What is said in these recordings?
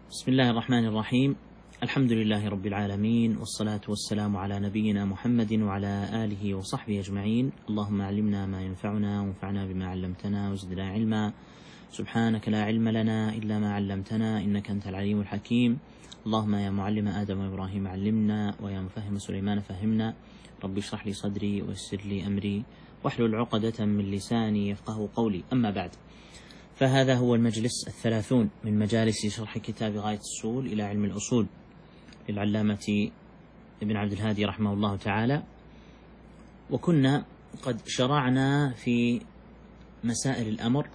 بسم الله الرحمن الرحيم. الحمد لله رب العالمين، والصلاة والسلام على نبينا محمد وعلى آله وصحبه أجمعين. اللهم علمنا ما ينفعنا وانفعنا بما علمتنا وزدنا علما. سبحانك لا علم لنا إلا ما علمتنا إنك أنت العليم الحكيم. اللهم يا معلم آدم وإبراهيم علمنا، ويا مفهم سليمان فهمنا. رب اشرح لي صدري ويسر لي أمري واحلل عقدة من لساني يفقه قولي. أما بعد، فهذا هو المجلس 30 من مجالس شرح كتاب غاية الصول إلى علم الأصول للعلامة ابن عبد الهادي رحمه الله تعالى. وكنا قد شرعنا في مسائل الأمر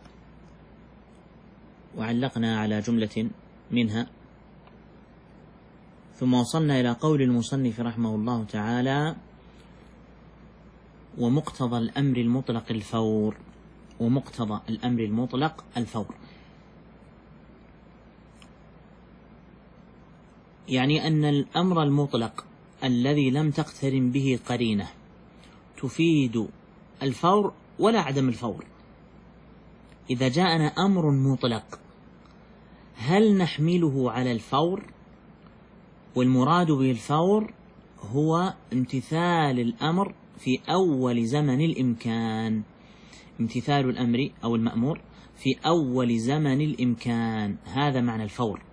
وعلقنا على جملة منها، ثم وصلنا إلى قول المصنف رحمه الله تعالى: ومقتضى الأمر المطلق الفور. ومقتضى الأمر المطلق الفور، يعني أن الأمر المطلق الذي لم تقترن به قرينة تفيد الفور ولا عدم الفور. إذا جاءنا أمر مطلق هل نحمله على الفور؟ والمراد بالفور هو امتثال الأمر في أول زمن الإمكان، امتثال الأمر أو المأمور في أول زمن الإمكان، هذا معنى الفور.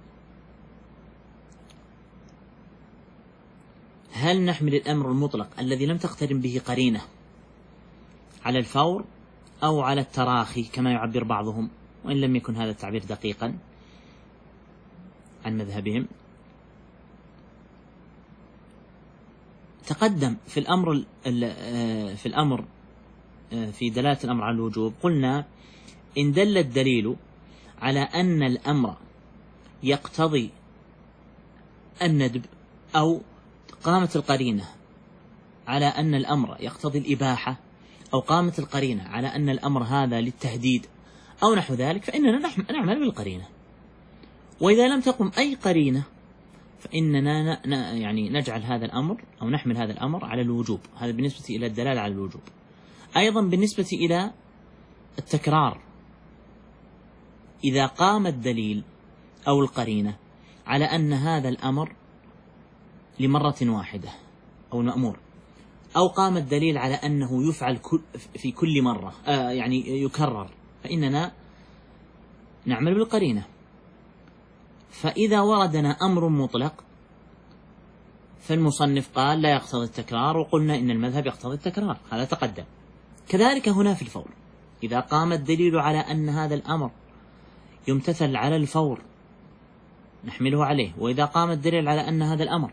هل نحمل الأمر المطلق الذي لم تقترن به قرينة على الفور أو على التراخي كما يعبر بعضهم، وإن لم يكن هذا التعبير دقيقا عن مذهبهم؟ تقدم في الأمر في دلالة الأمر على الوجوب قلنا: إن دل الدليل على أن الأمر يقتضي الندب، أو قامت القرينة على أن الأمر يقتضي الإباحة، أو قامت القرينة على أن الأمر هذا للتهديد أو نحو ذلك، فإننا نعمل بالقرينة. وإذا لم تقم أي قرينة فإننا نجعل هذا الأمر أو نحمل هذا الأمر على الوجوب. هذا بالنسبة إلى الدلالة على الوجوب. أيضا بالنسبة إلى التكرار، إذا قام الدليل أو القرينة على أن هذا الأمر لمرة واحدة أو المأمور، أو قام الدليل على أنه يفعل في كل مرة يكرر، فإننا نعمل بالقرينة. فإذا وردنا أمر مطلق فالمصنف قال لا يقتضي التكرار، وقلنا إن المذهب يقتضي التكرار، هذا تقدم. كذلك هنا في الفور، إذا قام الدليل على أن هذا الأمر يمتثل على الفور نحمله عليه، وإذا قام الدليل على أن هذا الأمر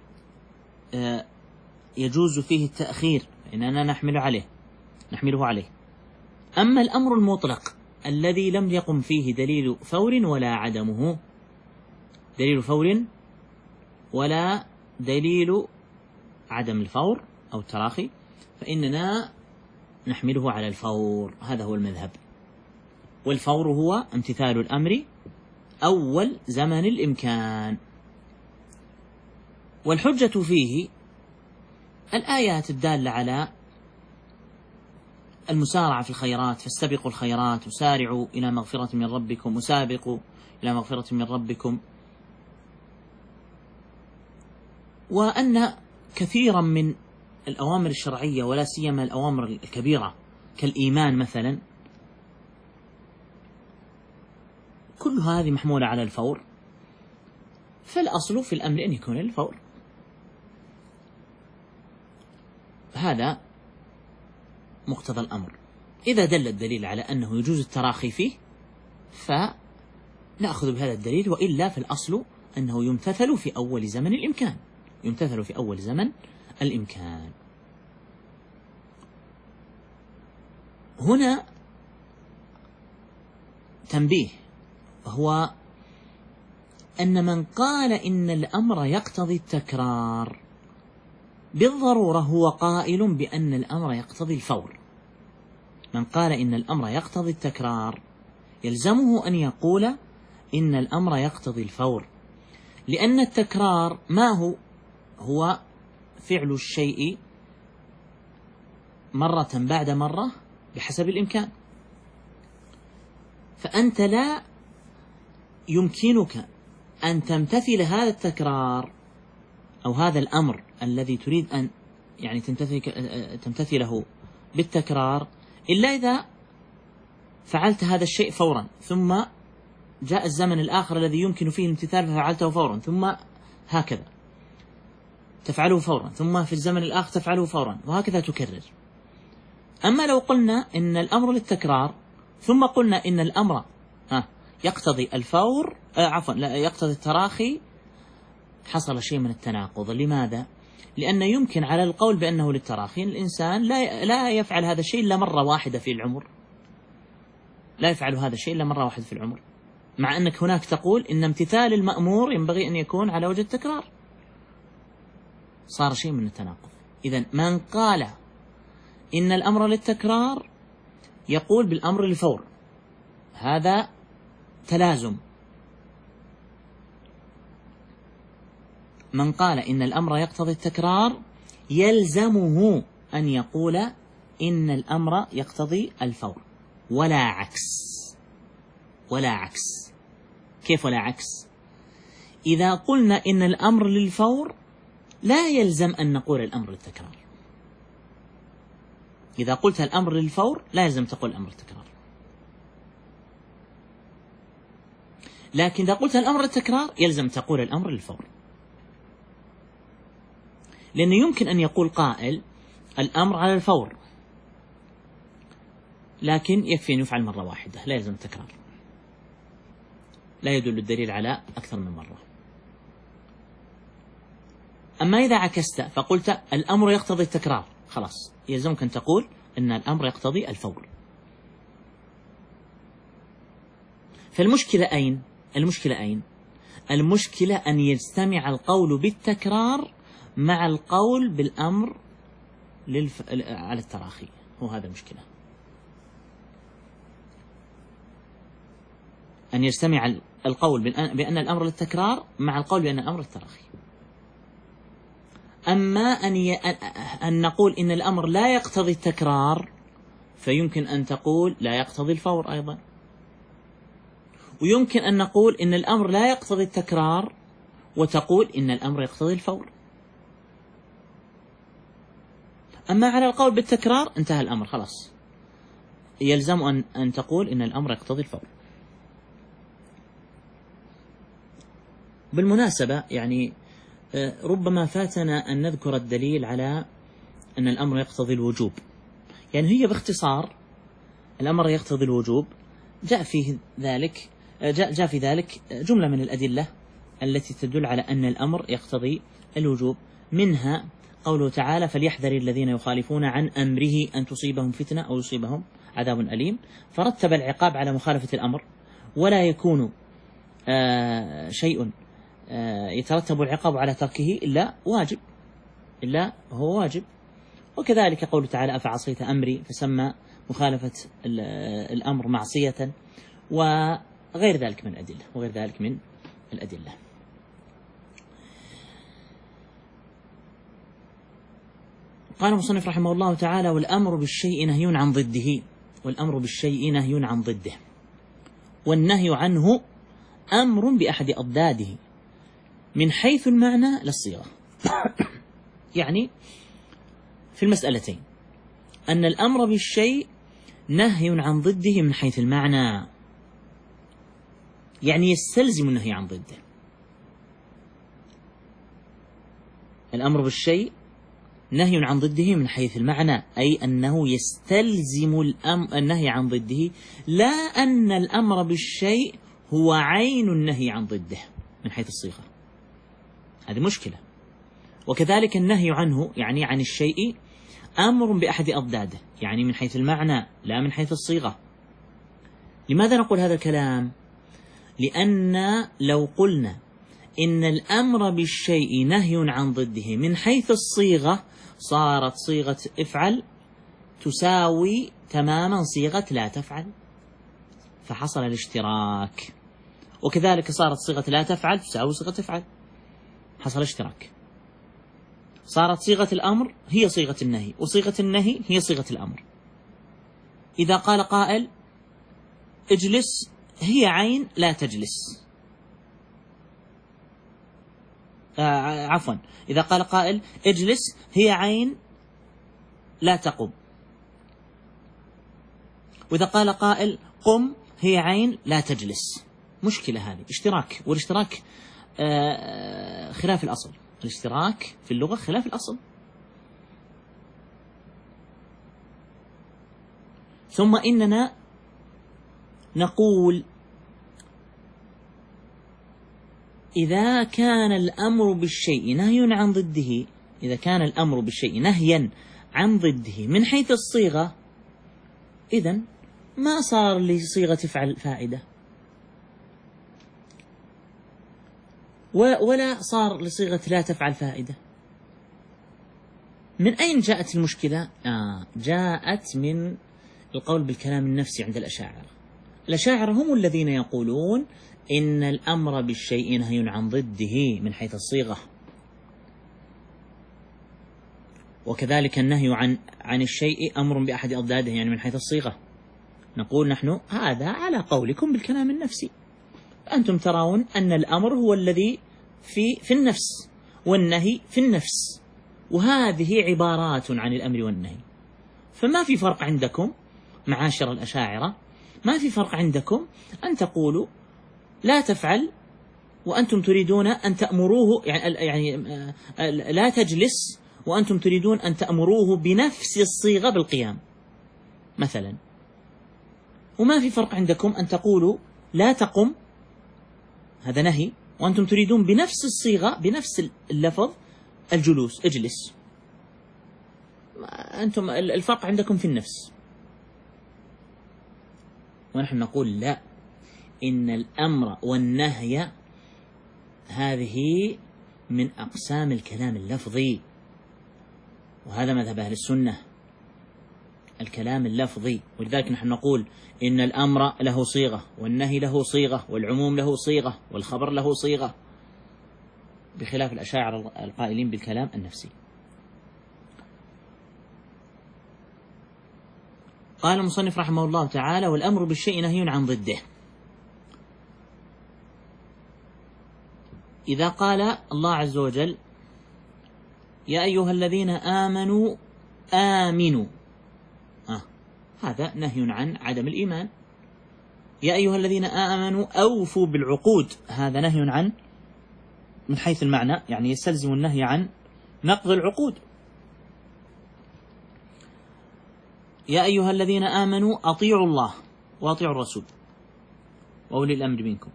يجوز فيه التأخير فإننا نحمله عليه. أما الأمر المطلق الذي لم يقم فيه دليل فور ولا عدمه، دليل فور ولا دليل عدم الفور أو التراخي، فإننا نحمله على الفور. هذا هو المذهب. والفور هو امتثال الأمر أول زمن الإمكان. والحجة فيه الآيات الدالة على المسارعة في الخيرات: فاستبقوا الخيرات وسارعوا إلى مغفرة من ربكم، وسابقوا إلى مغفرة من ربكم. وأن كثيرا من الأوامر الشرعية ولا سيما الأوامر الكبيرة كالإيمان مثلا، كل هذه محمولة على الفور، فالأصل في الأمر أن يكون الفور. هذا مقتضى الأمر. إذا دل الدليل على أنه يجوز التراخي فيه فنأخذ بهذا الدليل، وإلا فالأصل أنه يمتثل في أول زمن الإمكان، يمتثل في أول زمن الإمكان. هنا تنبيه، هو أن من قال إن الأمر يقتضي التكرار بالضرورة هو قائل بأن الأمر يقتضي الفور. من قال إن الأمر يقتضي التكرار يلزمه أن يقول إن الأمر يقتضي الفور، لأن التكرار ما هو فعل الشيء مرة بعد مرة بحسب الإمكان. فأنت لا يمكنك أن تمتثل هذا التكرار أو هذا الأمر الذي تريد أن يعني تمتثله بالتكرار إلا إذا فعلت هذا الشيء فورا، ثم جاء الزمن الآخر الذي يمكن فيه الامتثال ففعلته فورا، ثم هكذا تفعله فورا، ثم في الزمن الآخر تفعله فورا، وهكذا تكرر. أما لو قلنا إن الأمر للتكرار ثم قلنا إن الأمر يقتضي الفور عفوا لا يقتضي التراخي، حصل شيء من التناقض. لماذا؟ لأن يمكن على القول بأنه للتراخي الإنسان لا يفعل هذا الشيء إلا مرة واحدة في العمر، لا يفعل هذا الشيء إلا مرة واحدة في العمر، مع أنك هناك تقول إن امتثال المأمور ينبغي أن يكون على وجه التكرار. صار شيء من التناقض. إذن من قال إن الأمر للتكرار يقول بالأمر للفور، هذا تلازم. من قال إن الأمر يقتضي التكرار يلزمه أن يقول إن الأمر يقتضي الفور، ولا عكس. ولا عكس. كيف ولا عكس؟ إذا قلنا إن الأمر للفور لا يلزم أن نقول الأمر للتكرار. إذا قلت الأمر للفور لا يلزم تقول الأمر للتكرار. لكن إذا قلت الأمر للتكرار يلزم تقول الأمر للفور، لأنه يمكن أن يقول قائل الأمر على الفور لكن يكفي أن يفعل مرة واحدة، لا يلزم التكرار، لا يدل الدليل على أكثر من مرة. أما إذا عكست فقلت الأمر يقتضي التكرار، خلاص يلزمك أن تقول أن الأمر يقتضي الفور. فالمشكلة أين؟ المشكلة أن يجتمع القول بالتكرار مع القول بالأمر على التراخي، هو هذا المشكلة. أن يجتمع القول بأن الأمر للتكرار مع القول بأن الأمر للتراخي. أما أن نقول إن الأمر لا يقتضي التكرار فيمكن أن تقول لا يقتضي الفور أيضا، ويمكن أن نقول إن الأمر لا يقتضي التكرار وتقول إن الأمر يقتضي الفور. أما على القول بالتكرار انتهى الأمر، خلاص يلزم أن تقول إن الأمر يقتضي الفور. بالمناسبة يعني ربما فاتنا أن نذكر الدليل على أن الأمر يقتضي الوجوب. يعني هي باختصار الأمر يقتضي الوجوب جاء في ذلك جملة من الأدلة التي تدل على أن الأمر يقتضي الوجوب، منها قوله تعالى فليحذر الذين يخالفون عن أمره أن تصيبهم فتنة أو يصيبهم عذاب أليم، فرتب العقاب على مخالفة الأمر، ولا يكون شيء يترتب العقاب على تركه إلا هو واجب. وكذلك قوله تعالى أفعصيت أمري، فسمى مخالفة الأمر معصية، وغير ذلك من الأدلة. قال المصنف رحمه الله تعالى والأمر بالشيء نهي عن ضده، والنهي عنه أمر بأحد أضداده من حيث المعنى للصيغة. يعني في المسألتين أن الأمر بالشيء نهي عن ضده من حيث المعنى، يعني يستلزم النهي عن ضده. الأمر بالشيء نهي عن ضده من حيث المعنى، أي أنه يستلزم النهي عن ضده، لا أن الأمر بالشيء هو عين النهي عن ضده من حيث الصيغة. هذه مشكلة. وكذلك النهي عنه يعني عن الشيء أمر بأحد أضداده، يعني من حيث المعنى لا من حيث الصيغة. لماذا نقول هذا الكلام؟ لأن لو قلنا إن الأمر بالشيء نهي عن ضده من حيث الصيغة صارت صيغة افعل تساوي تماما صيغة لا تفعل، فحصل الاشتراك. وكذلك صارت صيغة لا تفعل تساوي صيغة افعل، حصل اشتراك. صارت صيغة الأمر هي صيغة النهي، وصيغة النهي هي صيغة الأمر. إذا قال قائل اجلس هي عين لا تجلس، عفوا، إذا قال قائل اجلس هي عين لا تقم، وإذا قال قائل قم هي عين لا تجلس. مشكلة هذه، اشتراك، والاشتراك خلاف الأصل. الاشتراك في اللغة خلاف الأصل. ثم إننا نقول إذا كان الأمر بالشيء نهي عن ضده، إذا كان الأمر بالشيء نهيا عن ضده من حيث الصيغة، إذن ما صار لصيغة تفعل فائدة، ولا صار لصيغة لا تفعل فائدة. من أين جاءت المشكلة؟ جاءت من القول بالكلام النفسي عند الأشاعرة. الأشاعرة هم الذين يقولون إن الأمر بالشيء نهي عن ضده من حيث الصيغة، وكذلك النهي عن الشيء أمر بأحد أضداده، يعني من حيث الصيغة. نقول نحن هذا على قولكم بالكلام النفسي، أنتم ترون أن الأمر هو الذي في النفس، والنهي في النفس، وهذه عبارات عن الأمر والنهي. فما في فرق عندكم معاشر الأشاعرة، ما في فرق عندكم أن تقولوا لا تفعل وأنتم تريدون أن تأمروه، يعني لا تجلس وأنتم تريدون أن تأمروه بنفس الصيغة بالقيام مثلا. وما في فرق عندكم أن تقولوا لا تقم، هذا نهي، وأنتم تريدون بنفس الصيغة بنفس اللفظ الجلوس، اجلس. أنتم الفرق عندكم في النفس. ونحن نقول لا، إن الأمر والنهي هذه من أقسام الكلام اللفظي، وهذا مذهب أهل السنة، الكلام اللفظي. ولذلك نحن نقول إن الأمر له صيغة، والنهي له صيغة، والعموم له صيغة، والخبر له صيغة، بخلاف الأشاعرة القائلين بالكلام النفسي. قال المصنف رحمه الله تعالى: والأمر بالشيء نهي عن ضده. إذا قال الله عز وجل: يا أيها الذين آمنوا آمنوا، هذا نهي عن عدم الإيمان. يا أيها الذين آمنوا أوفوا بالعقود، هذا نهي عن، من حيث المعنى يعني يستلزم النهي عن نقض العقود. يا أيها الذين آمنوا أطيعوا الله وأطيعوا الرسول وأولي الأمر منكم،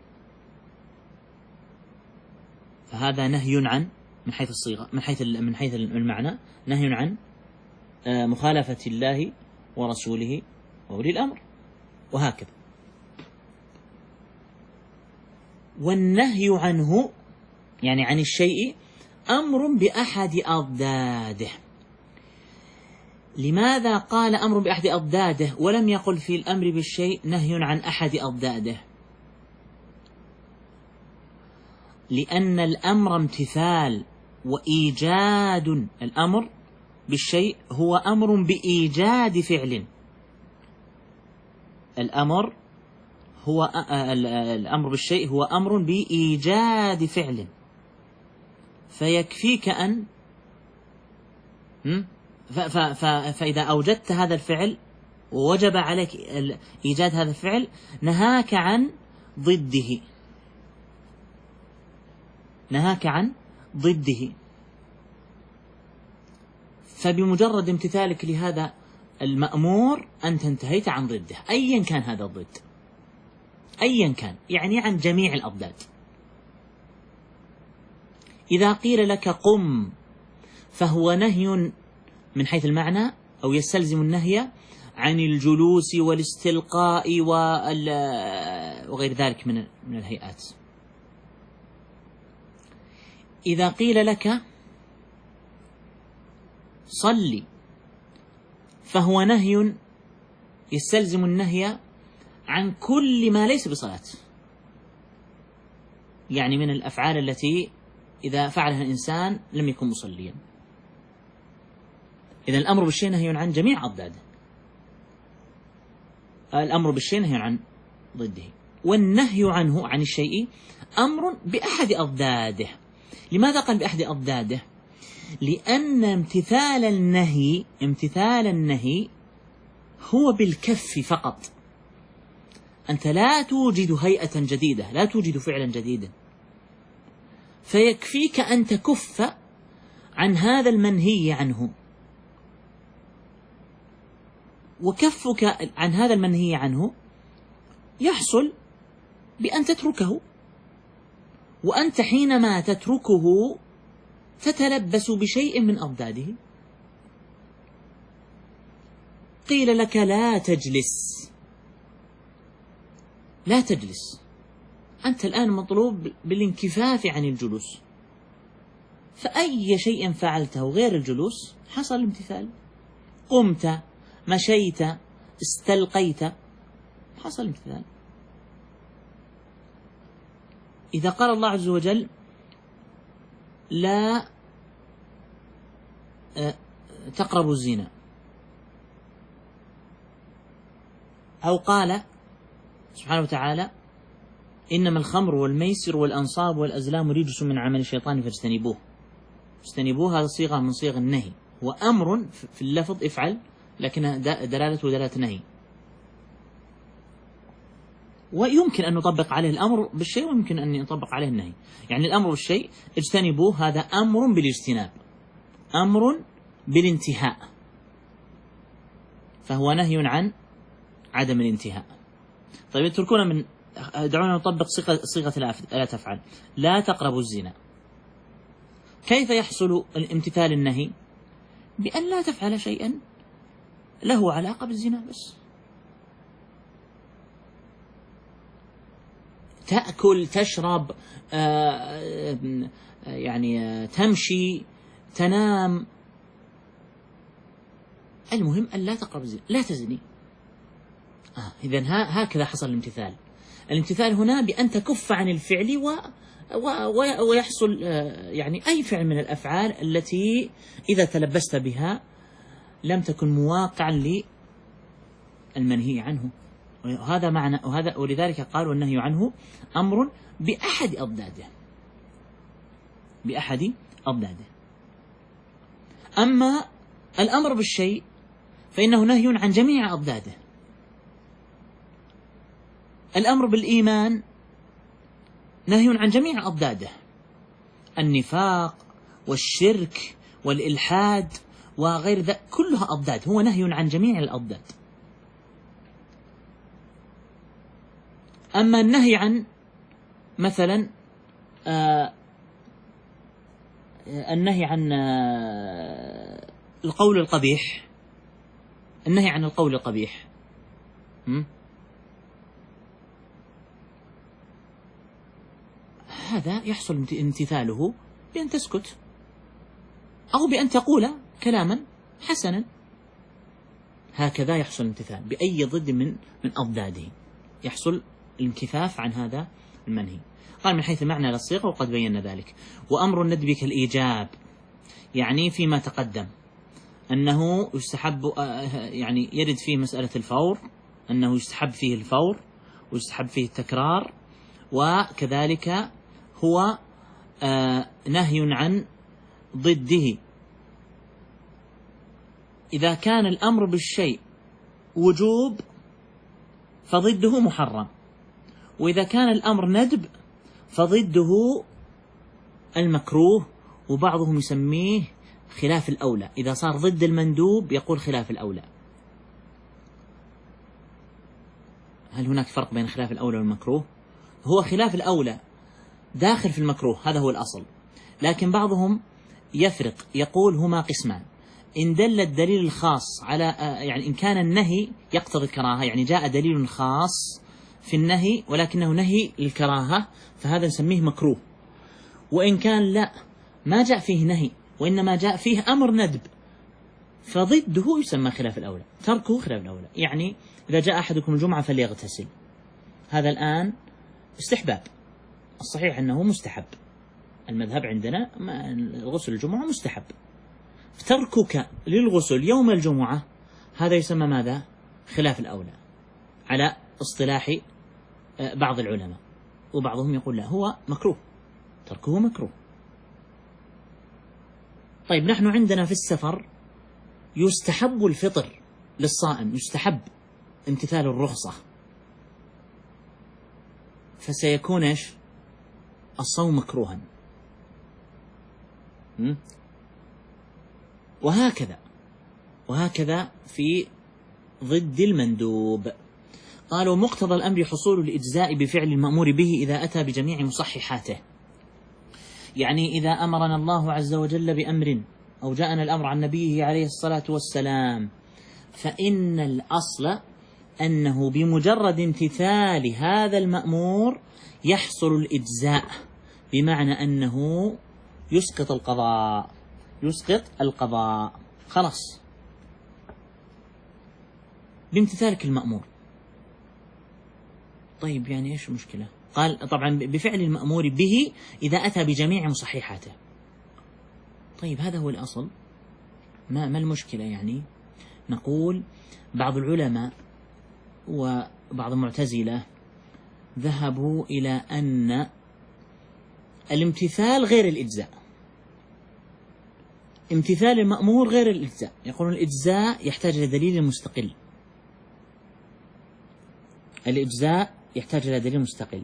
فهذا نهي عن، من حيث الصيغة، من حيث المعنى نهي عن مخالفة الله ورسوله وأولي الأمر، وهكذا. والنهي عنه يعني عن الشيء أمر بأحد أضداده. لماذا قال أمر بأحد أضداده ولم يقل في الأمر بالشيء نهي عن أحد أضداده؟ لأن الأمر امتثال وإيجاد. الأمر بالشيء هو أمر بإيجاد فعل. الأمر بالشيء هو أمر بإيجاد فعل، فيكفيك أن فإذا أوجدت هذا الفعل ووجب عليك إيجاد هذا الفعل، نهاك عن ضده، نهاك عن ضده. فبمجرد امتثالك لهذا المأمور أنت انتهيت عن ضده، أيا كان هذا الضد، أيا كان، يعني عن جميع الأضداد. إذا قيل لك قم فهو نهي من حيث المعنى، أو يستلزم النهي عن الجلوس والاستلقاء وغير ذلك من الهيئات. إذا قيل لك صلي فهو نهي يستلزم النهي عن كل ما ليس بصلاة، يعني من الأفعال التي إذا فعلها الإنسان لم يكن مصليا. إذا الأمر بالشيء نهي عن جميع أضداده، الأمر بالشيء نهي عن ضده. والنهي عنه، عن الشيء، أمر بأحد أضداده. لماذا قال بأحد أضداده؟ لأن امتثال النهي هو بالكف فقط. أنت لا توجد هيئة جديدة، لا توجد فعلا جديدا، فيكفيك أن تكف عن هذا المنهي عنه. وكفك عن هذا المنهي عنه يحصل بأن تتركه، وأنت حينما تتركه تتلبس بشيء من أضداده. قيل لك لا تجلس، لا تجلس، أنت الآن مطلوب بالانكفاف عن الجلوس، فأي شيء فعلته غير الجلوس حصل الامتثال. قمت، مشيت، استلقيت، حصل الامتثال. إذا قال الله عز وجل لا تقربوا الزنا، أو قال سبحانه وتعالى إنما الخمر والميسر والأنصاب والأزلام رجس من عمل الشيطان فاجتنبوه. اجتنبوه هذا صيغة من صيغ النهي، وأمر في اللفظ افعل، لكن دلالته دلالة نهي. ويمكن أن نطبق عليه الأمر بالشيء، ويمكن أن نطبق عليه النهي. يعني الأمر بالشيء اجتنبوه، هذا أمر بالاجتناب، أمر بالانتهاء، فهو نهي عن عدم الانتهاء. طيب اتركونا من، دعونا نطبق صيغة لا تفعل. لا تقربوا الزنا. كيف يحصل الامتثال النهي؟ بأن لا تفعل شيئا له علاقة بالزنا بس. تأكل، تشرب، يعني تمشي، تنام، المهم أن لا تقرب الزنا، لا تزني. إذن هكذا حصل الامتثال. الامتثال هنا بأن تكف عن الفعل ويحصل يعني أي فعل من الأفعال التي إذا تلبست بها لم تكن مواقعا للمنهي عنه. وهذا معنى، ولذلك قالوا النهي عنه أمر بأحد أضداده، بأحد أضداده. أما الأمر بالشيء فإنه نهي عن جميع أضداده. الأمر بالإيمان نهي عن جميع أضداده، النفاق والشرك والإلحاد وغير ذلك كلها أضداد، هو نهي عن جميع الأضداد. أما النهي عن مثلا النهي عن القول القبيح، النهي عن القول القبيح، هذا يحصل امتثاله بأن تسكت أو بأن تقول كلاما حسنا. هكذا يحصل الامتثال بأي ضد من أضداده، يحصل الانكفاف عن هذا المنهي. قال من حيث معنى للصيغة وقد بينا ذلك. وأمر الندب كالإيجاب، يعني فيما تقدم أنه يستحب، يعني يرد فيه مسألة الفور، أنه يستحب فيه الفور ويستحب فيه التكرار، وكذلك هو نهي عن ضده. إذا كان الأمر بالشيء وجوب فضده محرم، وإذا كان الأمر ندب فضده المكروه، وبعضهم يسميه خلاف الأولى. إذا صار ضد المندوب يقول خلاف الأولى. هل هناك فرق بين خلاف الأولى والمكروه؟ هو خلاف الأولى داخل في المكروه، هذا هو الأصل، لكن بعضهم يفرق، يقول هما قسمان: إن دل الدليل الخاص على، يعني إن كان النهي يقتضي الكراهة، يعني جاء دليل خاص في النهي ولكنه نهي للكراهة، فهذا نسميه مكروه. وإن كان لا، ما جاء فيه نهي وإنما جاء فيه أمر ندب، فضده يسمى خلاف الأولى، تركه خلاف الأولى. يعني إذا جاء أحدكم الجمعة فليغتسل، هذا الآن استحباب، الصحيح أنه مستحب، المذهب عندنا غسل الجمعة مستحب، تركك للغسل يوم الجمعة هذا يسمى ماذا؟ خلاف الأولى على اصطلاح بعض العلماء، وبعضهم يقول لا، هو مكروه، تركه مكروه. طيب نحن عندنا في السفر يستحب الفطر للصائم، يستحب امتثال الرخصة، فسيكون ايش؟ الصوم مكروها. وهكذا في ضد المندوب. قالوا مقتضى الأمر حصول الإجزاء بفعل المأمور به إذا أتى بجميع مصححاته. يعني إذا أمرنا الله عز وجل بأمر أو جاءنا الأمر عن نبيه عليه الصلاة والسلام، فإن الأصل أنه بمجرد امتثال هذا المأمور يحصل الإجزاء، بمعنى أنه يسقط القضاء خلاص بامتثالك المأمور. طيب يعني إيش المشكلة؟ قال طبعا بفعل المأمور به إذا أتى بجميع مصححاته. طيب هذا هو الأصل، ما المشكلة يعني؟ نقول بعض العلماء وبعض المعتزلة ذهبوا إلى أن الامتثال غير الإجزاء، امتثال المأمور غير الإجزاء. يقولون الإجزاء يحتاج إلى دليل مستقل، الإجزاء يحتاج إلى دليل مستقل.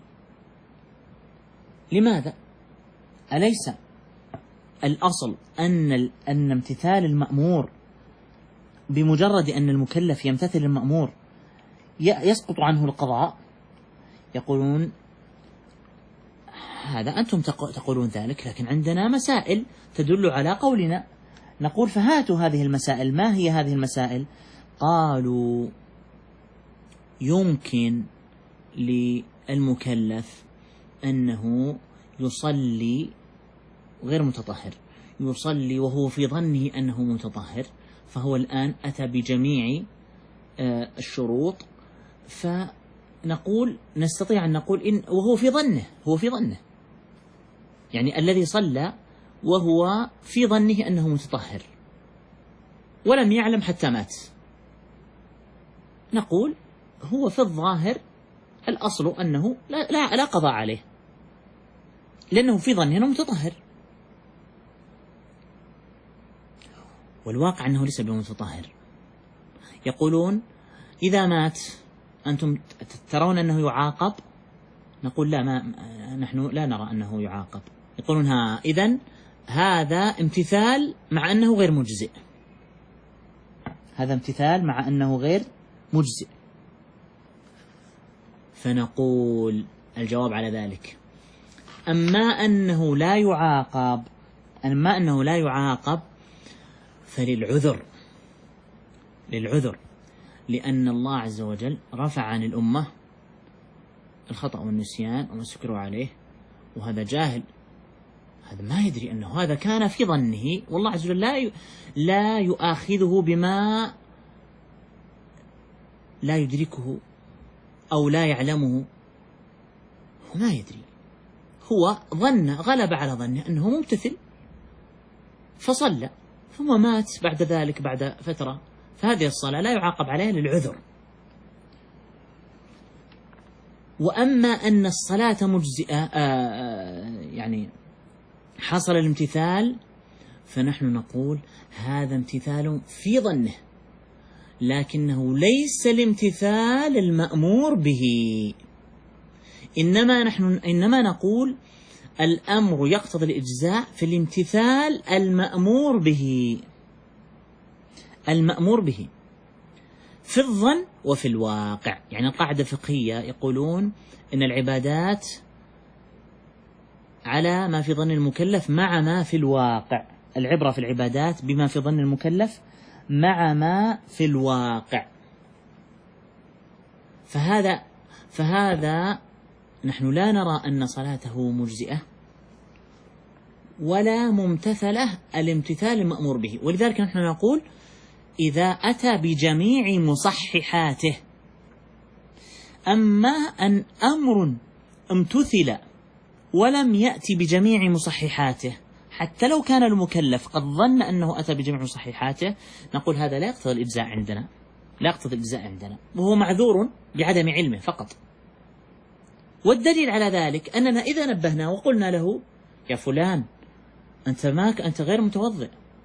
لماذا؟ أليس الأصل أن امتثال المأمور بمجرد أن المكلف يمتثل المأمور يسقط عنه القضاء؟ يقولون هذا أنتم تقولون ذلك، لكن عندنا مسائل تدل على قولنا. نقول فهاتوا هذه المسائل. ما هي هذه المسائل؟ قالوا يمكن للمكلف أنه يصلي غير متطهر، يصلي وهو في ظنه أنه متطهر، فهو الآن أتى بجميع الشروط، فنقول نستطيع أن نقول إن وهو في ظنه يعني الذي صلى وهو في ظنه أنه متطهر ولم يعلم حتى مات، نقول هو في الظاهر الأصل أنه لا قضاء عليه لأنه في ظنه أنه متطهر، والواقع أنه ليس بمتطهر. يقولون إذا مات أنتم ترون أنه يعاقب؟ نقول لا، نحن لا نرى أنه يعاقب. يقولون إذن هذا امتثال مع أنه غير مجزئ، هذا امتثال مع أنه غير مجزئ. فنقول الجواب على ذلك أما أنه لا يعاقب فللعذر، لأن الله عز وجل رفع عن الأمة الخطأ والنسيان وما سكروا عليه، وهذا جاهل، هذا ما يدري أنه هذا كان في ظنه، والله عز وجل لا يؤاخذه بما لا يدركه أو لا يعلمه، هو ما يدري، هو غلب على ظنه أنه ممتثل فصلى ثم مات بعد ذلك بعد فترة، فهذه الصلاة لا يعاقب عليها للعذر. وأما أن الصلاة مجزئة يعني حصل الامتثال، فنحن نقول هذا امتثال في ظنه، لكنه ليس الامتثال المأمور به، إنما نقول الأمر يقتضي الإجزاء في الامتثال المأمور به في الظن وفي الواقع. يعني القاعدة الفقهية يقولون إن العبادات على ما في ظن المكلف مع ما في الواقع، العبرة في العبادات بما في ظن المكلف مع ما في الواقع. فهذا نحن لا نرى أن صلاته مجزئة ولا ممتثلة الامتثال المأمور به، ولذلك نحن نقول إذا أتى بجميع مصححاته. أما أن أمر امتثل ولم يأتي بجميع مصححاته، حتى لو كان المكلف قد ظن أنه أتى بجميع مصححاته، نقول هذا لا يقتضي الإجزاء عندنا، وهو معذور بعدم علمه فقط. والدليل على ذلك أننا إذا نبهنا وقلنا له يا فلان أنت غير متوضئ،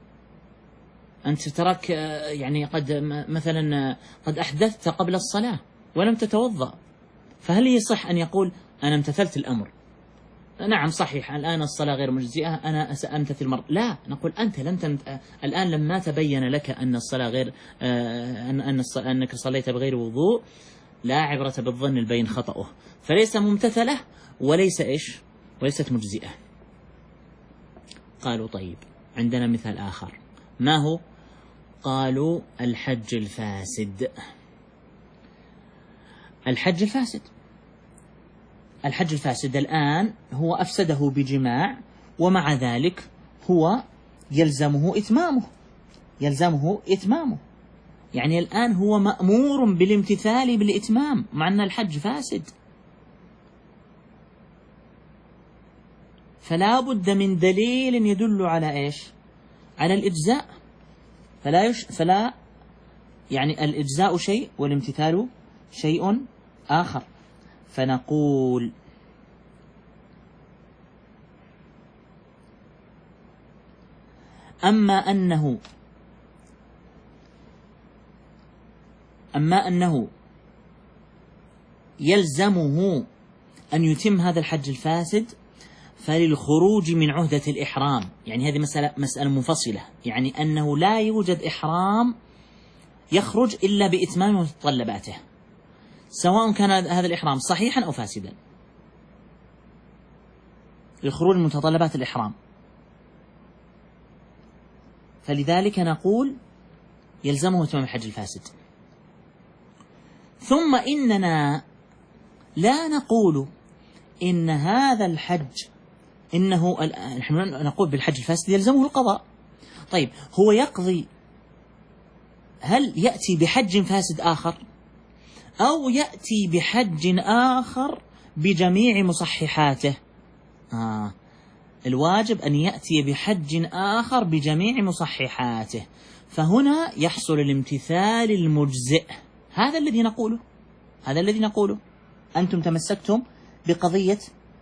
أنت تراك يعني قد مثلا قد أحدثت قبل الصلاة ولم تتوضأ، فهل يصح أن يقول أنا امتثلت الأمر؟ نعم صحيح الآن الصلاة غير مجزئة، أنا سأمتثل مرة. لا، نقول أنت لم الآن لما تبين لك أن الصلاة غير أنك صليت بغير وضوء، لا عبرة بالظن البين خطأه، فليس ممتثلة وليس إيش، وليست مجزئة. قالوا طيب عندنا مثال آخر، ما هو؟ قالوا الحج الفاسد. الحج الفاسد، الحج الفاسد الآن هو أفسده بجماع، ومع ذلك هو يلزمه إتمامه، يعني الآن هو مأمور بالامتثال بالإتمام مع أن الحج فاسد، فلا بد من دليل يدل على إيش؟ على الإجزاء. فلا يعني الإجزاء شيء والامتثال شيء آخر. فنقول أما أنه يلزمه أن يتم هذا الحج الفاسد فللخروج من عهدة الإحرام، يعني هذه مسألة منفصلة، يعني أنه لا يوجد إحرام يخرج إلا بإتمام متطلباته، سواء كان هذا الإحرام صحيحا أو فاسدا، للخروج من متطلبات الإحرام. فلذلك نقول يلزمه إتمام الحج الفاسد. ثم إننا لا نقول إن هذا الحج نحن نقول بالحج الفاسد يلزمه القضاء. طيب هو يقضي، هل يأتي بحج فاسد آخر أو يأتي بحج آخر بجميع مصححاته؟ الواجب أن يأتي بحج آخر بجميع مصححاته، فهنا يحصل الامتثال المجزئ. هذا الذي نقوله. أنتم تمسكتم بقضية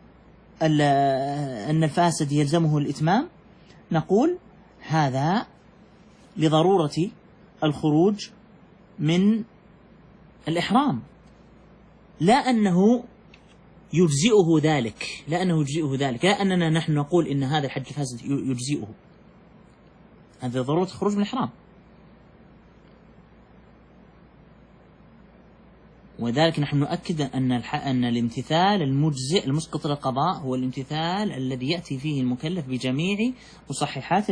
أن الفاسد يلزمه الإتمام، نقول هذا لضرورة الخروج من الإحرام، لا أنه يجزئه ذلك، لا أننا نحن نقول إن هذا الحج الفاسد يجزئه، هذا ضرورة الخروج من الإحرام. وذلك نحن نؤكد أن الامتثال المجزئ المسقط للقضاء هو الامتثال الذي يأتي فيه المكلف بجميع مصححات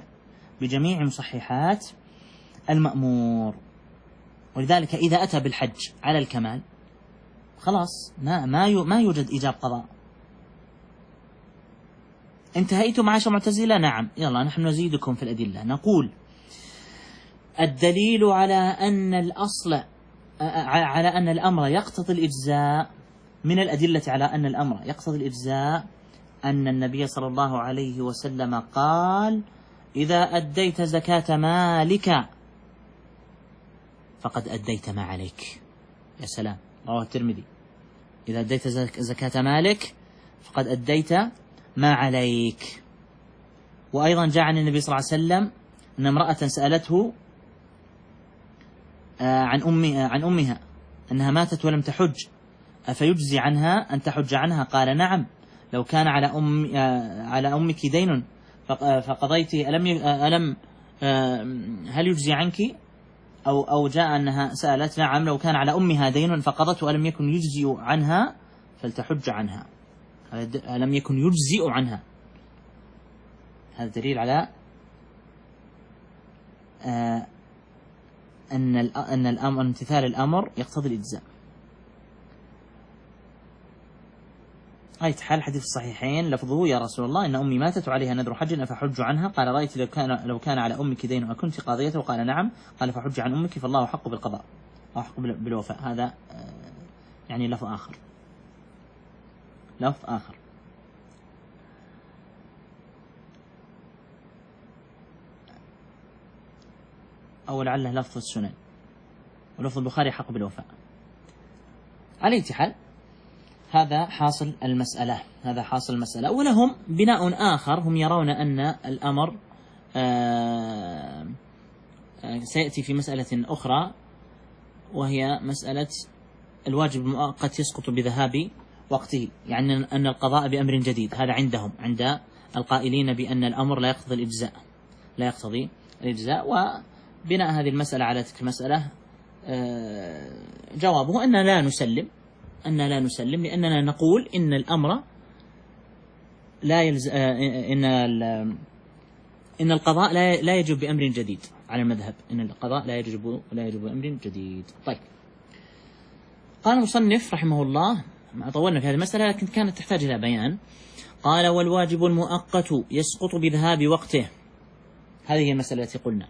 المأمور، ولذلك إذا أتى بالحج على الكمال خلاص ما يوجد إيجاب قضاء. انتهيتم معاشر معتزلة؟ نعم، يلا نحن نزيدكم في الأدلة. نقول الدليل على أن الأمر يقتضي الإجزاء، من الأدلة على أن الأمر يقتضي الإجزاء أن النبي صلى الله عليه وسلم قال: إذا أديت زكاة مالك فقد أديت ما عليك. يا سلام، رواه الترمذي: إذا أديت زكاة مالك فقد أديت ما عليك. وأيضا جاء عن النبي صلى الله عليه وسلم أن امرأة سألته عن أمها أنها ماتت ولم تحج، أفيجزي عنها أن تحج عنها؟ قال: نعم، لو كان على أمك دين فقضيت ألم هل يجزي عنك؟ أو جاء أنها سألت: نعم، لو كان على أمها دين فقضته ولم يكن يجزي عنها فلتحج عنها. لم يكن يجزئ عنها، هذا دليل على أن الأمر امتثال الأمر يقتضي الإجزاء. أي حال حديث الصحيحين لفظه: يا رسول الله، إن أمي ماتت وعليها نذر حج أفحج عنها؟ قال: رأيت لو كان على أمك دين أكنت قاضيته؟ قال: نعم. قال: فحج عن أمك فالله أحق بالقضاء وأحق بالوفاء. هذا يعني لفظ آخر. أو لعله لفظ السنن، ولفظ البخاري حق بالوفاء. على أي حال هذا حاصل المسألة. ولهم بناء آخر، هم يرون أن الأمر سيأتي في مسألة أخرى وهي مسألة الواجب المؤقت يسقط بذهاب وقته، يعني أن القضاء بأمر جديد، هذا عندهم عند القائلين بأن الأمر لا يقتضي الإجزاء، لا يقتضي الإجزاء. وبناء هذه المسألة على تلك المسألة جوابه أن لا نسلم لأننا نقول إن الأمر لا إن القضاء لا يجب بأمر جديد على المذهب، إن القضاء لا يجب بأمر جديد. طيب، قال المصنف رحمه الله، ما طولنا في هذه المسألة لكن كانت تحتاج إلى بيان. قال: والواجب المؤقت يسقط بذهاب وقته. هذه هي المسألة التي قلنا.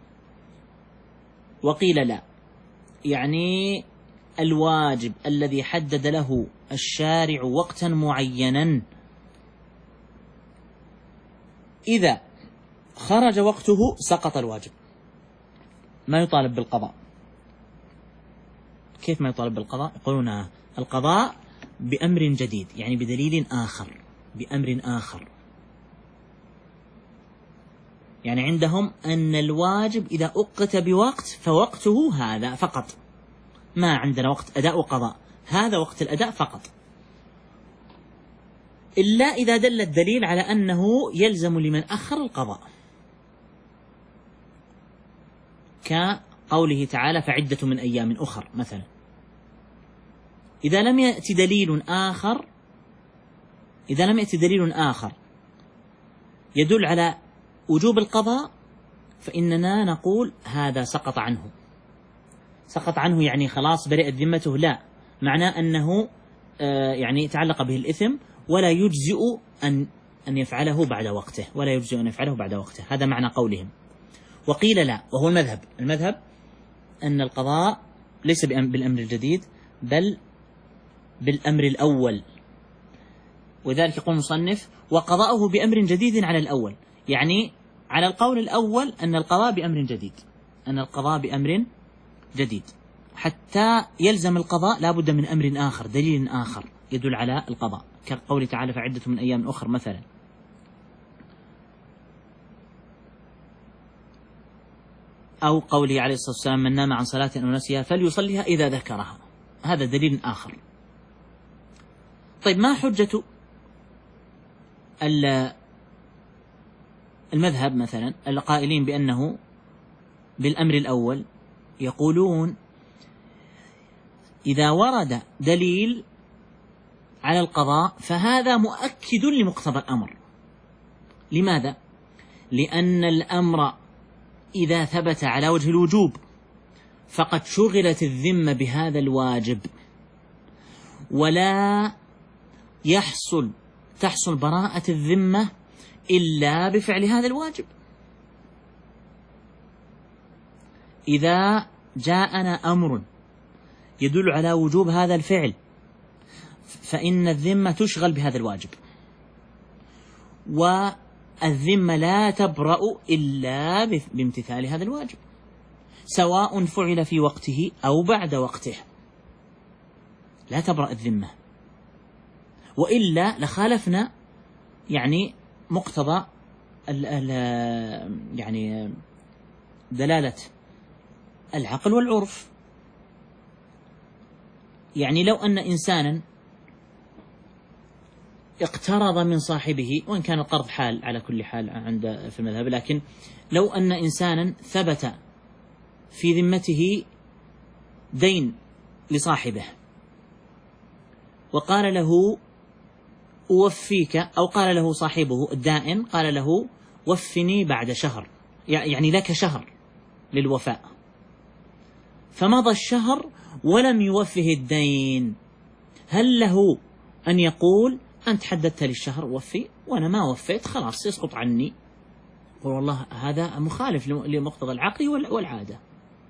وقيل لا، يعني الواجب الذي حدد له الشارع وقتا معينا إذا خرج وقته سقط الواجب، ما يطالب بالقضاء. كيف ما يطالب بالقضاء؟ يقولون القضاء بأمر جديد، يعني بدليل آخر، بأمر آخر. يعني عندهم أن الواجب إذا أقت بوقت فوقته هذا فقط، ما عندنا وقت أداء وقضاء، هذا وقت الأداء فقط، إلا إذا دل الدليل على أنه يلزم لمن أخر القضاء، كقوله تعالى: فعدة من أيام أخر مثلا. إذا لم يأتي دليل آخر يدل على وجوب القضاء فإننا نقول هذا سقط عنه، يعني خلاص برئت ذمته، لا، معناه أنه يعني تعلق به الإثم ولا يجزئ أن يفعله بعد وقته، هذا معنى قولهم. وقيل لا، وهو المذهب أن القضاء ليس بالأمر الجديد بل بالأمر الأول، وذلك يقول المصنف: وقضاؤه بأمر جديد على الأول، يعني على القول الأول أن القضاء بأمر جديد، حتى يلزم القضاء لا بد من أمر آخر، دليل آخر يدل على القضاء، كقوله تعالى: فعدة من أيام أخر مثلا. أو قوله عليه الصلاة والسلام: من نام عن صلاة أو نسيها فليصليها إذا ذكرها، هذا دليل آخر. طيب، ما حجة المذهب مثلا القائلين بأنه بالأمر الأول؟ يقولون: إذا ورد دليل على القضاء فهذا مؤكد لمقتضى الأمر. لماذا؟ لأن الأمر إذا ثبت على وجه الوجوب فقد شغلت الذمة بهذا الواجب، ولا تحصل براءة الذمة إلا بفعل هذا الواجب. إذا جاءنا أمر يدل على وجوب هذا الفعل فإن الذمة تشغل بهذا الواجب، والذمة لا تبرأ إلا بامتثال هذا الواجب، سواء فعل في وقته أو بعد وقته، لا تبرأ الذمة، وإلا لخالفنا يعني مقتضى يعني دلالة العقل والعرف. يعني لو أن إنسانا اقترض من صاحبه، وإن كان القرض حال على كل حال في المذهب، لكن لو أن إنسانا ثبت في ذمته دين لصاحبه وقال له أوفيك، أو قال له صاحبه الدائن قال له وفني بعد شهر، يعني لك شهر للوفاء، فمضى الشهر ولم يوفه الدين، هل له أن يقول أنت حددت لي الشهر وفي وأنا ما وفيت خلاص يسقط عني؟ يقول والله هذا مخالف لمقتضى العقل والعادة،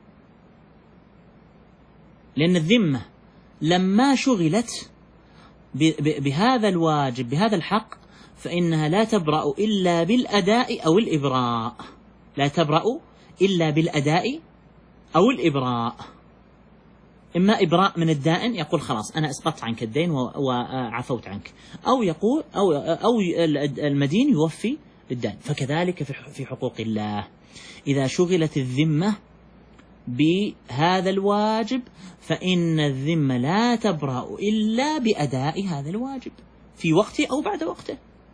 لأن الذمة لما شغلت بهذا الواجب بهذا الحق فإنها لا تبرأ إلا بالأداء أو الإبراء، لا تبرأ إلا بالأداء أو الإبراء، إما إبراء من الدائن يقول خلاص أنا أسقطت عنك الدين وعفوت عنك، أو يقول أو المدين يوفي للدائن. فكذلك في حقوق الله، إذا شغلت الذمة بهذا الواجب فإن الذمة لا تبرأ إلا بأداء هذا الواجب في وقته أو بعد وقته.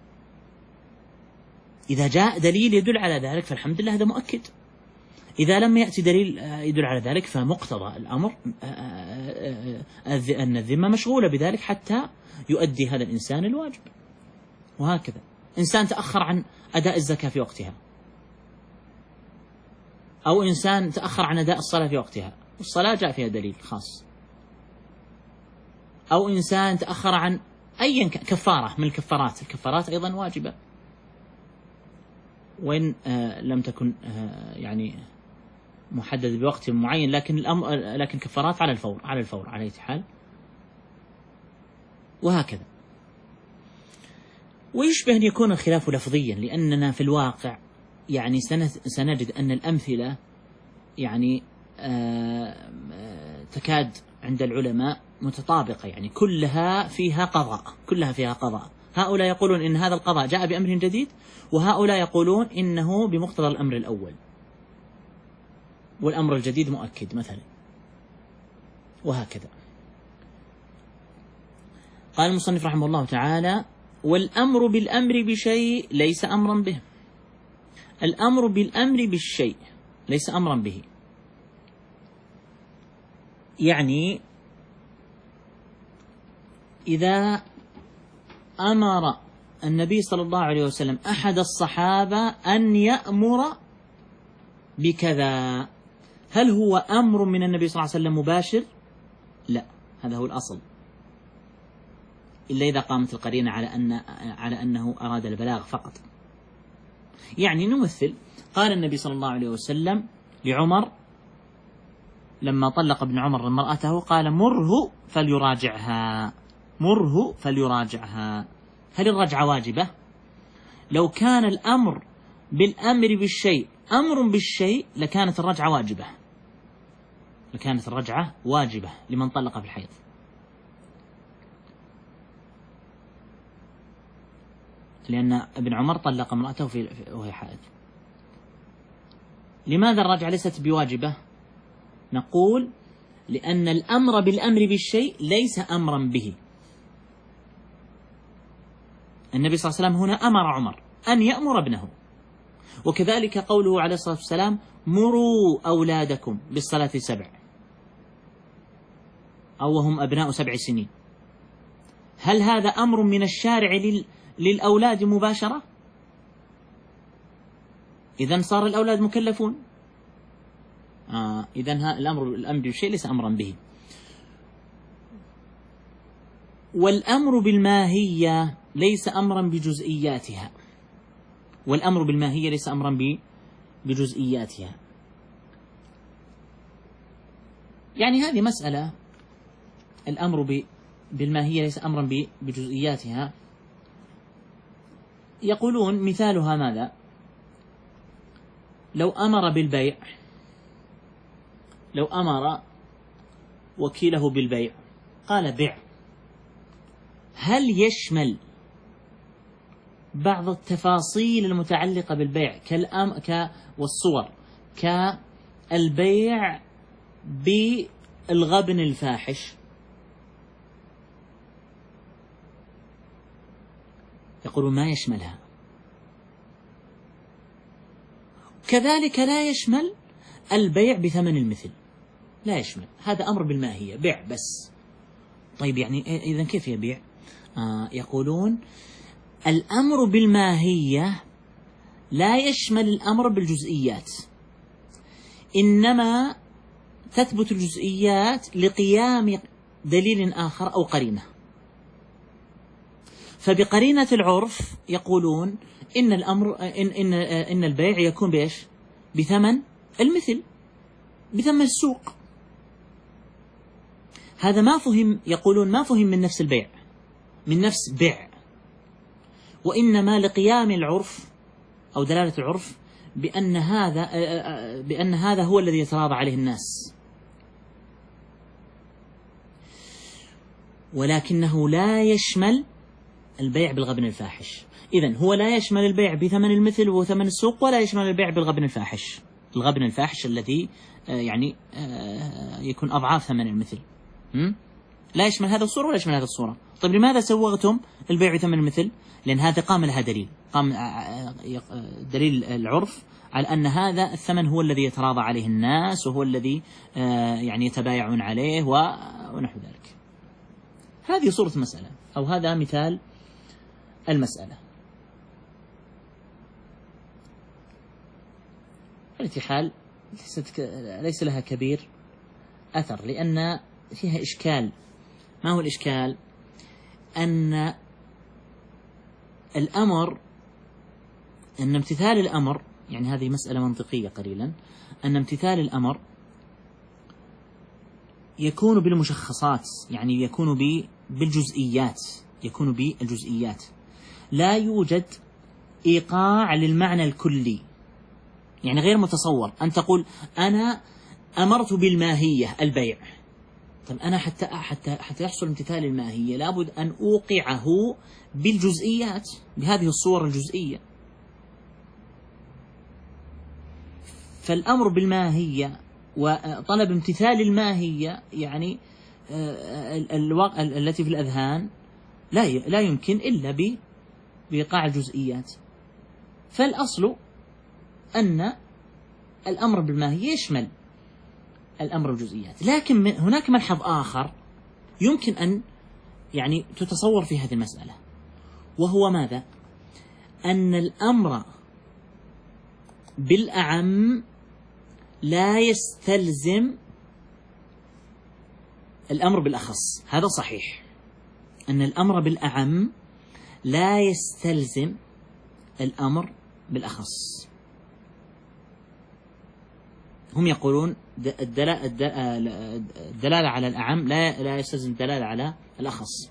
إذا جاء دليل يدل على ذلك فالحمد لله هذا مؤكد. إذا لم يأتي دليل يدل على ذلك فمقتضى الأمر أن الذمة مشغولة بذلك حتى يؤدي هذا الإنسان الواجب. وهكذا إنسان تأخر عن أداء الزكاة في وقتها، أو إنسان تأخر عن أداء الصلاة في وقتها، والصلاة جاء فيها دليل خاص، أو إنسان تأخر عن أي كفارة من الكفارات، الكفارات أيضا واجبة وإن لم تكن يعني محدد بوقت معين، لكن كفارات على الفور على أي حال. وهكذا. ويشبه أن يكون الخلاف لفظيا، لأننا في الواقع يعني سنجد أن الأمثلة يعني تكاد عند العلماء متطابقة، يعني كلها فيها قضاء. هؤلاء يقولون إن هذا القضاء جاء بأمر جديد، وهؤلاء يقولون إنه بمقتضى الأمر الأول والأمر الجديد مؤكد مثلا. وهكذا. قال المصنف رحمه الله تعالى: والأمر بالأمر بشيء ليس أمرا به. الأمر بالأمر بالشيء ليس أمرا به، يعني إذا أمر النبي صلى الله عليه وسلم أحد الصحابة أن يأمر بكذا، هل هو أمر من النبي صلى الله عليه وسلم مباشر؟ لا، هذا هو الأصل، إلا إذا قامت القرينة على أنه أراد البلاغ فقط. يعني نمثل، قال النبي صلى الله عليه وسلم لعمر لما طلق ابن عمر امرأته قال: مره فليراجعها. هل الرجعة واجبة؟ لو كان الأمر بالأمر بالشيء أمر بالشيء لكانت الرجعة واجبة لمن طلق في الحيض، لأن ابن عمر طلق امرأته وهي حائض. لماذا الرجعة ليست بواجبة؟ نقول لأن الأمر بالأمر بالشيء ليس أمرا به. النبي صلى الله عليه وسلم هنا أمر عمر أن يأمر ابنه، وكذلك قوله عليه الصلاة والسلام: مروا أولادكم بالصلاة 7، أو وهم أبناء 7 سنين. هل هذا أمر من الشارع للأولاد مباشرة؟ إذن صار الأولاد مكلفون. إذن الأمر بالشيء ليس أمرا به. والأمر بالماهية ليس أمرا بجزئياتها، يعني هذه مسألة، الأمر بالماهية ليس أمرا بجزئياتها. يقولون مثالها ماذا؟ لو أمر وكيله بالبيع قال: بيع، هل يشمل بعض التفاصيل المتعلقة بالبيع والصور كالبيع بالغبن الفاحش؟ يقولون ما يشملها. كذلك لا يشمل البيع بثمن المثل، لا يشمل، هذا أمر بالماهية، بيع بس. طيب يعني إذن كيف يبيع؟ يقولون الأمر بالماهية لا يشمل الأمر بالجزئيات، إنما تثبت الجزئيات لقيام دليل آخر أو قرينة. فبقرينة العرف يقولون إن الأمر إن البيع يكون بإيش؟ بثمن المثل، بثمن السوق. هذا ما فهم، يقولون ما فهم من نفس البيع، من نفس بيع، وإنما لقيام العرف أو دلالة العرف بأن هذا هو الذي يتراضى عليه الناس، ولكنه لا يشمل البيع بالغبن الفاحش. إذن هو لا يشمل البيع بثمن المثل وثمن السوق، ولا يشمل البيع بالغبن الفاحش الغبن الفاحش الذي يعني يكون أضعاف ثمن المثل. لا يشمل هذا الصورة ولا يشمل هذا الصورة. طيب لماذا سوغتم البيع بثمن المثل؟ لأن هذا قام لها دليل، قام دليل العرف على أن هذا الثمن هو الذي يتراضى عليه الناس، وهو الذي يعني يتبايعون عليه ونحو ذلك. هذه صورة المسألة، أو هذا مثال المسألة. التي حال ليس لها كبير أثر، لأن فيها إشكال. ما هو الإشكال؟ أن الأمر، أن امتثال الأمر، يعني هذه مسألة منطقية قليلا، أن امتثال الأمر يكون بالمشخصات، يعني يكون بالجزئيات، يكون بالجزئيات، لا يوجد إيقاع للمعنى الكلي. يعني غير متصور أن تقول أنا أمرت بالماهية البيع. طيب أنا حتى يحصل امتثال الماهية لابد أن أوقعه بالجزئيات، بهذه الصور الجزئية. فالأمر بالماهية وطلب امتثال الماهية يعني التي في الأذهان لا يمكن إلا بإيقاع الجزئيات. فالأصل أن الأمر بالماهية يشمل الأمر بالجزئيات، لكن هناك ملحظ آخر يمكن أن يعني تتصور في هذه المسألة، وهو ماذا؟ أن الأمر بالأعم لا يستلزم الأمر بالأخص. هذا صحيح، أن الأمر بالأعم لا يستلزم الأمر بالأخص. هم يقولون الدلالة على الأعم لا يستلزم الدلالة على الأخص.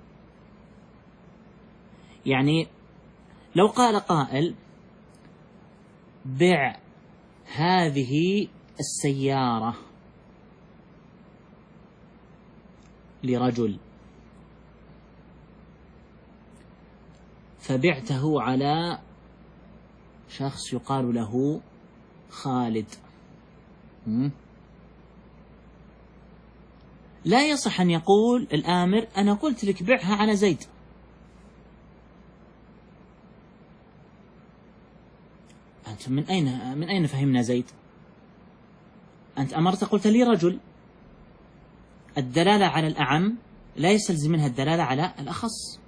يعني لو قال قائل بع هذه السيارة لرجل، فبعته على شخص يقال له خالد، لا يصح أن يقول الآمر أنا قلت لك بعها على زيد. أنت من أين فهمنا زيد؟ أنت أمرت قلت لي رجل. الدلالة على الأعم لا يستلزم منها الدلالة على الأخص.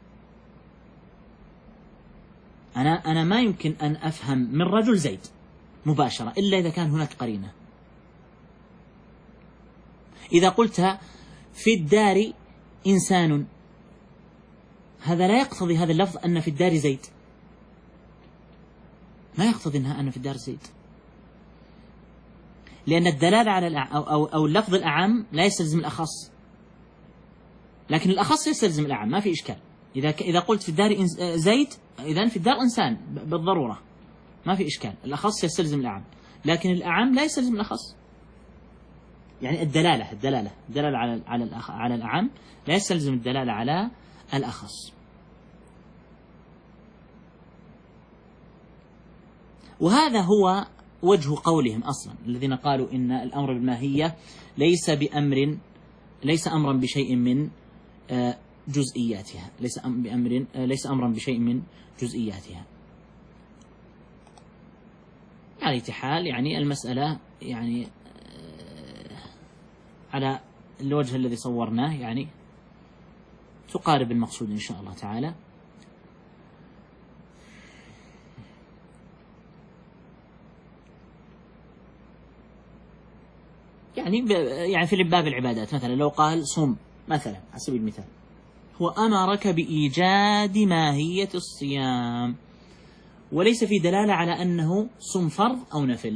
أنا ما يمكن أن أفهم من رجل زيد مباشرة إلا إذا كان هناك قرينة. إذا قلت في الدار إنسان، هذا لا يقتضي هذا اللفظ أن في الدار زيد، ما يقتضي أن في الدار زيد، لأن الدلالة على أو اللفظ الأعم لا يستلزم الأخص، لكن الأخص يستلزم الأعم، ما في إشكال. إذا قلت في الدار زيد، إذن في الدار إنسان بالضرورة، ما في إشكال. الأخص يستلزم الأعم، لكن الأعم لا يستلزم الأخص. يعني الدلالة على الأعم لا يستلزم الدلالة على الأخص. وهذا هو وجه قولهم أصلا، الذين قالوا إن الأمر بالماهية ليس أمرا بشيء من جزئياتها، ليس أمرا بشيء من جزئياتها. على أي حال يعني المسألة يعني على الوجه الذي صورناه يعني تقارب المقصود إن شاء الله تعالى. يعني في باب العبادات مثلا لو قال صم مثلا على سبيل المثال، هو أمرك بإيجاد ماهية الصيام، وليس في دلالة على أنه صم فرض أو نفل.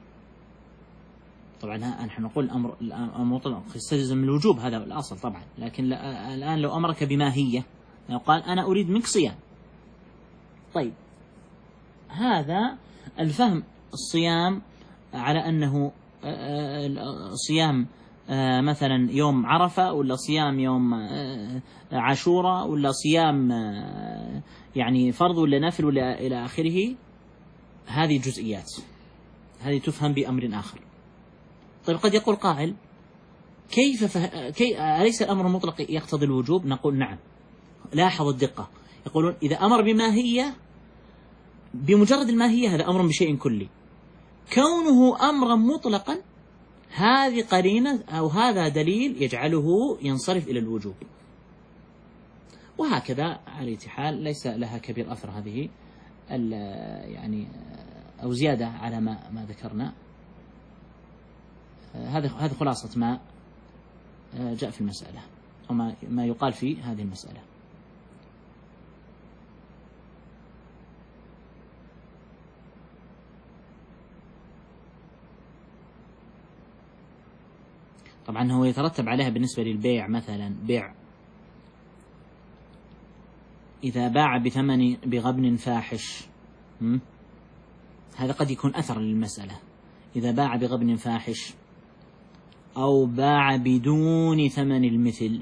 طبعا نحن نقول الأمر مطلق يستلزم الوجوب، هذا الأصل طبعا، لكن الآن لو أمرك بماهية، لو قال أنا أريد منك صيام، طيب هذا الفهم الصيام على أنه صيام مثلا يوم عرفة، ولا صيام يوم عاشوراء، ولا صيام يعني فرض ولا نفل ولا إلى آخره، هذه جزئيات. هذه تفهم بأمر آخر. طيب قد يقول قائل أليس الأمر المطلق يقتضي الوجوب؟ نقول نعم. لاحظوا الدقة، يقولون إذا أمر بماهية بمجرد الماهية هذا أمر بشيء كلي، كونه أمرا مطلقا هذه قرينة أو هذا دليل يجعله ينصرف إلى الوجوب. وهكذا على أي حال ليس لها كبير أثر هذه يعني أو زيادة على ما ذكرنا. هذا خلاصة ما جاء في المسألة أو ما يقال في هذه المسألة. طبعا هو يترتب عليها بالنسبة للبيع، مثلا بيع إذا باع بغبن فاحش، هذا قد يكون أثر للمسألة. إذا باع بغبن فاحش أو باع بدون ثمن المثل،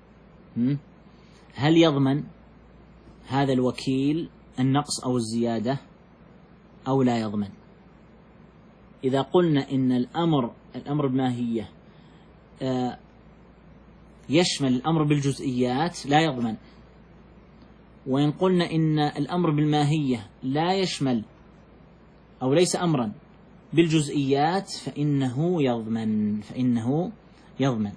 هل يضمن هذا الوكيل النقص أو الزيادة أو لا يضمن؟ إذا قلنا إن الأمر بماهية يشمل الأمر بالجزئيات لا يضمن، وإن قلنا إن الأمر بالماهية لا يشمل أو ليس أمرا بالجزئيات فإنه يضمن.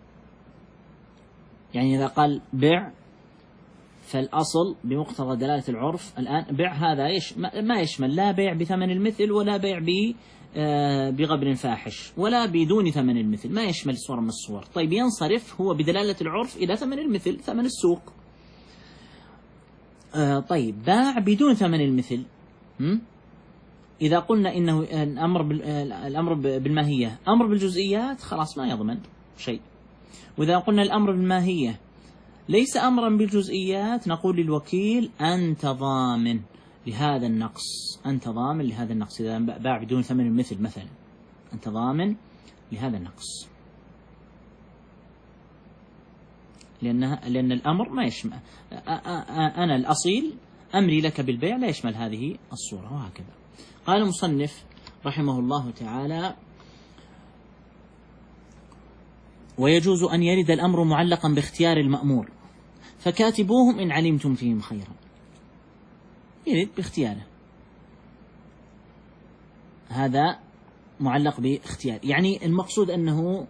يعني إذا قال بيع فالأصل بمقتضى دلالة العرف الآن بيع هذا ما يشمل لا بيع بثمن المثل ولا بيع بغبن فاحش ولا بدون ثمن المثل، ما يشمل صورة من الصور. طيب ينصرف هو بدلالة العرف إلى ثمن المثل، ثمن السوق. طيب باع بدون ثمن المثل، إذا قلنا إنه الأمر بالماهية أمر بالجزئيات خلاص ما يضمن شيء. وإذا قلنا الأمر بالماهية ليس أمرا بالجزئيات نقول للوكيل أنت ضامن لهذا النقص، إذا باع بدون ثمن المثل مثلا أنت ضامن لهذا النقص، لأن الأمر ما يشمل، أنا الأصيل أمري لك بالبيع لا يشمل هذه الصورة. وهكذا قال المصنف رحمه الله تعالى: ويجوز أن يرد الأمر معلقا باختيار المأمور فكاتبوهم إن علمتم فيهم خيرا. يرد باختياره، هذا معلق باختيار، يعني المقصود أنه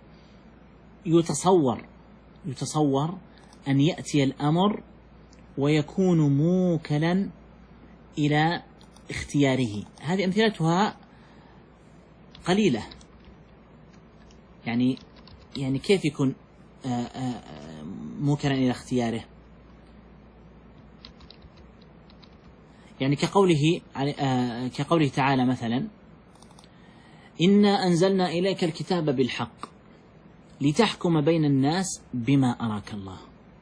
يتصور أن يأتي الأمر ويكون موكلا إلى اختياره. هذه أمثلتها قليلة. يعني كيف يكون موكلا إلى اختياره؟ يعني كقوله تعالى مثلا: إنا أنزلنا إليك الكتاب بالحق لتحكم بين الناس بما أراك الله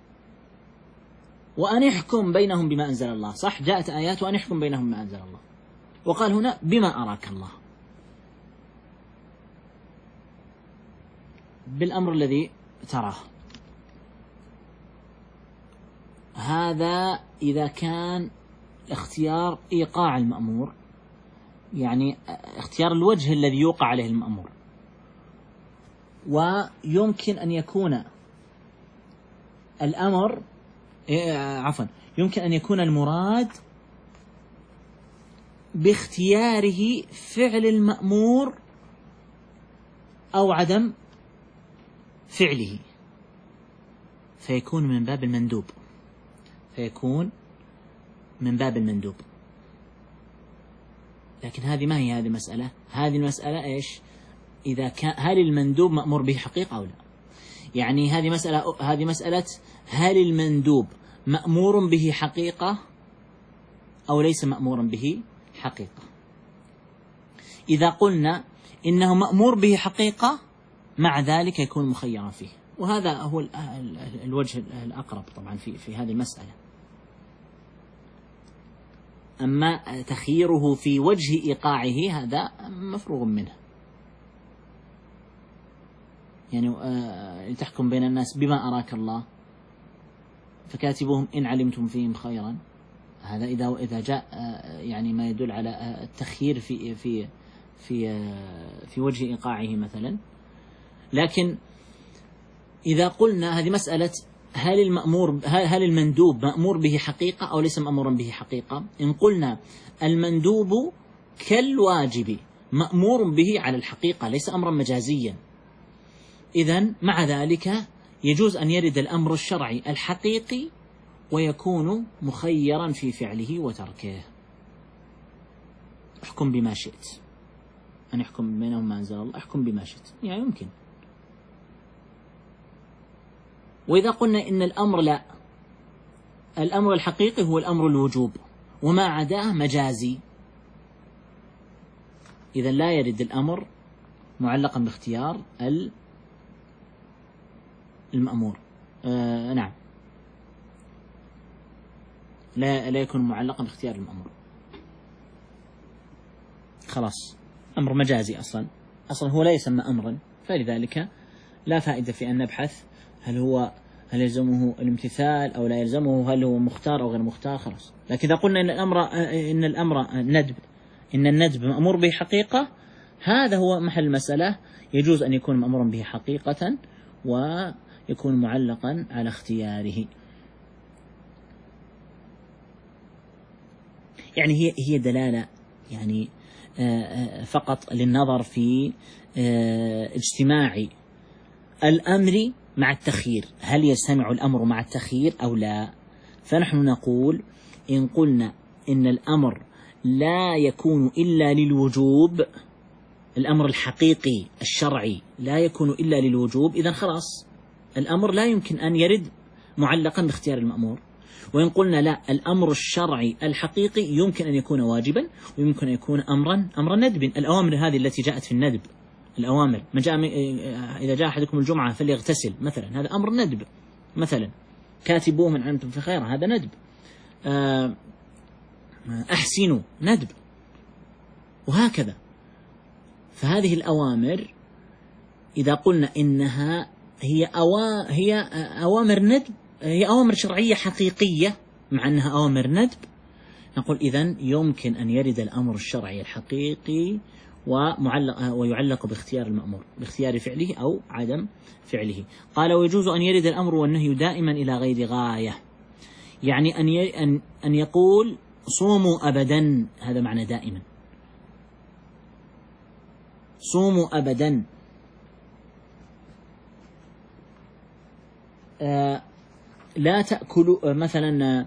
وأن احكم بينهم بما أنزل الله. صح، جاءت آيات وأن احكم بينهم بما أنزل الله، وقال هنا بما أراك الله، بالأمر الذي تراه. هذا إذا كان اختيار إيقاع المأمور، يعني اختيار الوجه الذي يوقع عليه المأمور. ويمكن أن يكون يمكن أن يكون المراد باختياره فعل المأمور أو عدم فعله، فيكون من باب المندوب. لكن هذه ما هي هذه المسألة. هذه المسألة إيش؟ إذا كان هل المندوب مأمور به حقيقة أو لا؟ يعني هذه مسألة هل المندوب مأمور به حقيقة أو ليس مأمورا به حقيقة. إذا قلنا إنه مأمور به حقيقة مع ذلك يكون مخيرا فيه، وهذا هو الوجه الأقرب طبعا في هذه المسألة. أما تخييره في وجه إيقاعه هذا مفروغ منه. يعني لتحكم بين الناس بما أراك الله فكاتبوهم إن علمتم فيهم خيرا، هذا إذا جاء يعني ما يدل على التخيير في وجه إيقاعه مثلا. لكن إذا قلنا هذه مسألة هل المندوب مأمور به حقيقة أو ليس مأمورا به حقيقة؟ إن قلنا المندوب كالواجب مأمور به على الحقيقة ليس أمرا مجازيا، إذن مع ذلك يجوز أن يرد الأمر الشرعي الحقيقي ويكون مخيرا في فعله وتركه. احكم بما شئت، أن يحكم بينهم ما أنزل الله، احكم بما شئت، يعني يمكن. وإذا قلنا إن الأمر لا، الأمر الحقيقي هو الأمر الوجوب وما عداه مجازي، إذا لا يرد الأمر معلقا باختيار المأمور. نعم، لا يكون معلقا باختيار المأمور، خلاص أمر مجازي أصلا هو لا يسمى أمرا، فلذلك لا فائدة في أن نبحث هل يلزمه الامتثال أو لا يلزمه، هل هو مختار أو غير مختار، خلاص. لكن إذا قلنا إن الأمر ندب، إن الندب مأمور به حقيقة، هذا هو محل المسألة، يجوز أن يكون مأمورا به حقيقة ويكون معلقا على اختياره. يعني هي دلالة يعني فقط للنظر في اجتماع الأمر مع التخيير، هل يجتمع الأمر مع التخيير أو لا؟ فنحن نقول إن قلنا إن الأمر لا يكون إلا للوجوب، الأمر الحقيقي الشرعي لا يكون إلا للوجوب، إذن خلاص الأمر لا يمكن أن يرد معلقا باختيار المأمور. وإن قلنا لا، الأمر الشرعي الحقيقي يمكن أن يكون واجبا ويمكن أن يكون أمرا ندب. الأوامر هذه التي جاءت في الندب، الأوامر إذا جاء أحدكم الجمعة فليغتسل مثلا، هذا أمر ندب مثلا. كاتبوه من أنتم في خير، هذا ندب. أحسنوا ندب، وهكذا. فهذه الأوامر إذا قلنا إنها هي أوامر ندب، هي أوامر شرعية حقيقية مع أنها أوامر ندب، نقول إذن يمكن أن يرد الأمر الشرعي الحقيقي ويعلق باختيار المأمور، باختيار فعله أو عدم فعله. قال ويجوز أن يرد الأمر والنهي دائما إلى غير غاية، يعني أن يقول صوموا أبدا، هذا معنى دائما، صوموا أبدا. لا تأكلوا مثلا،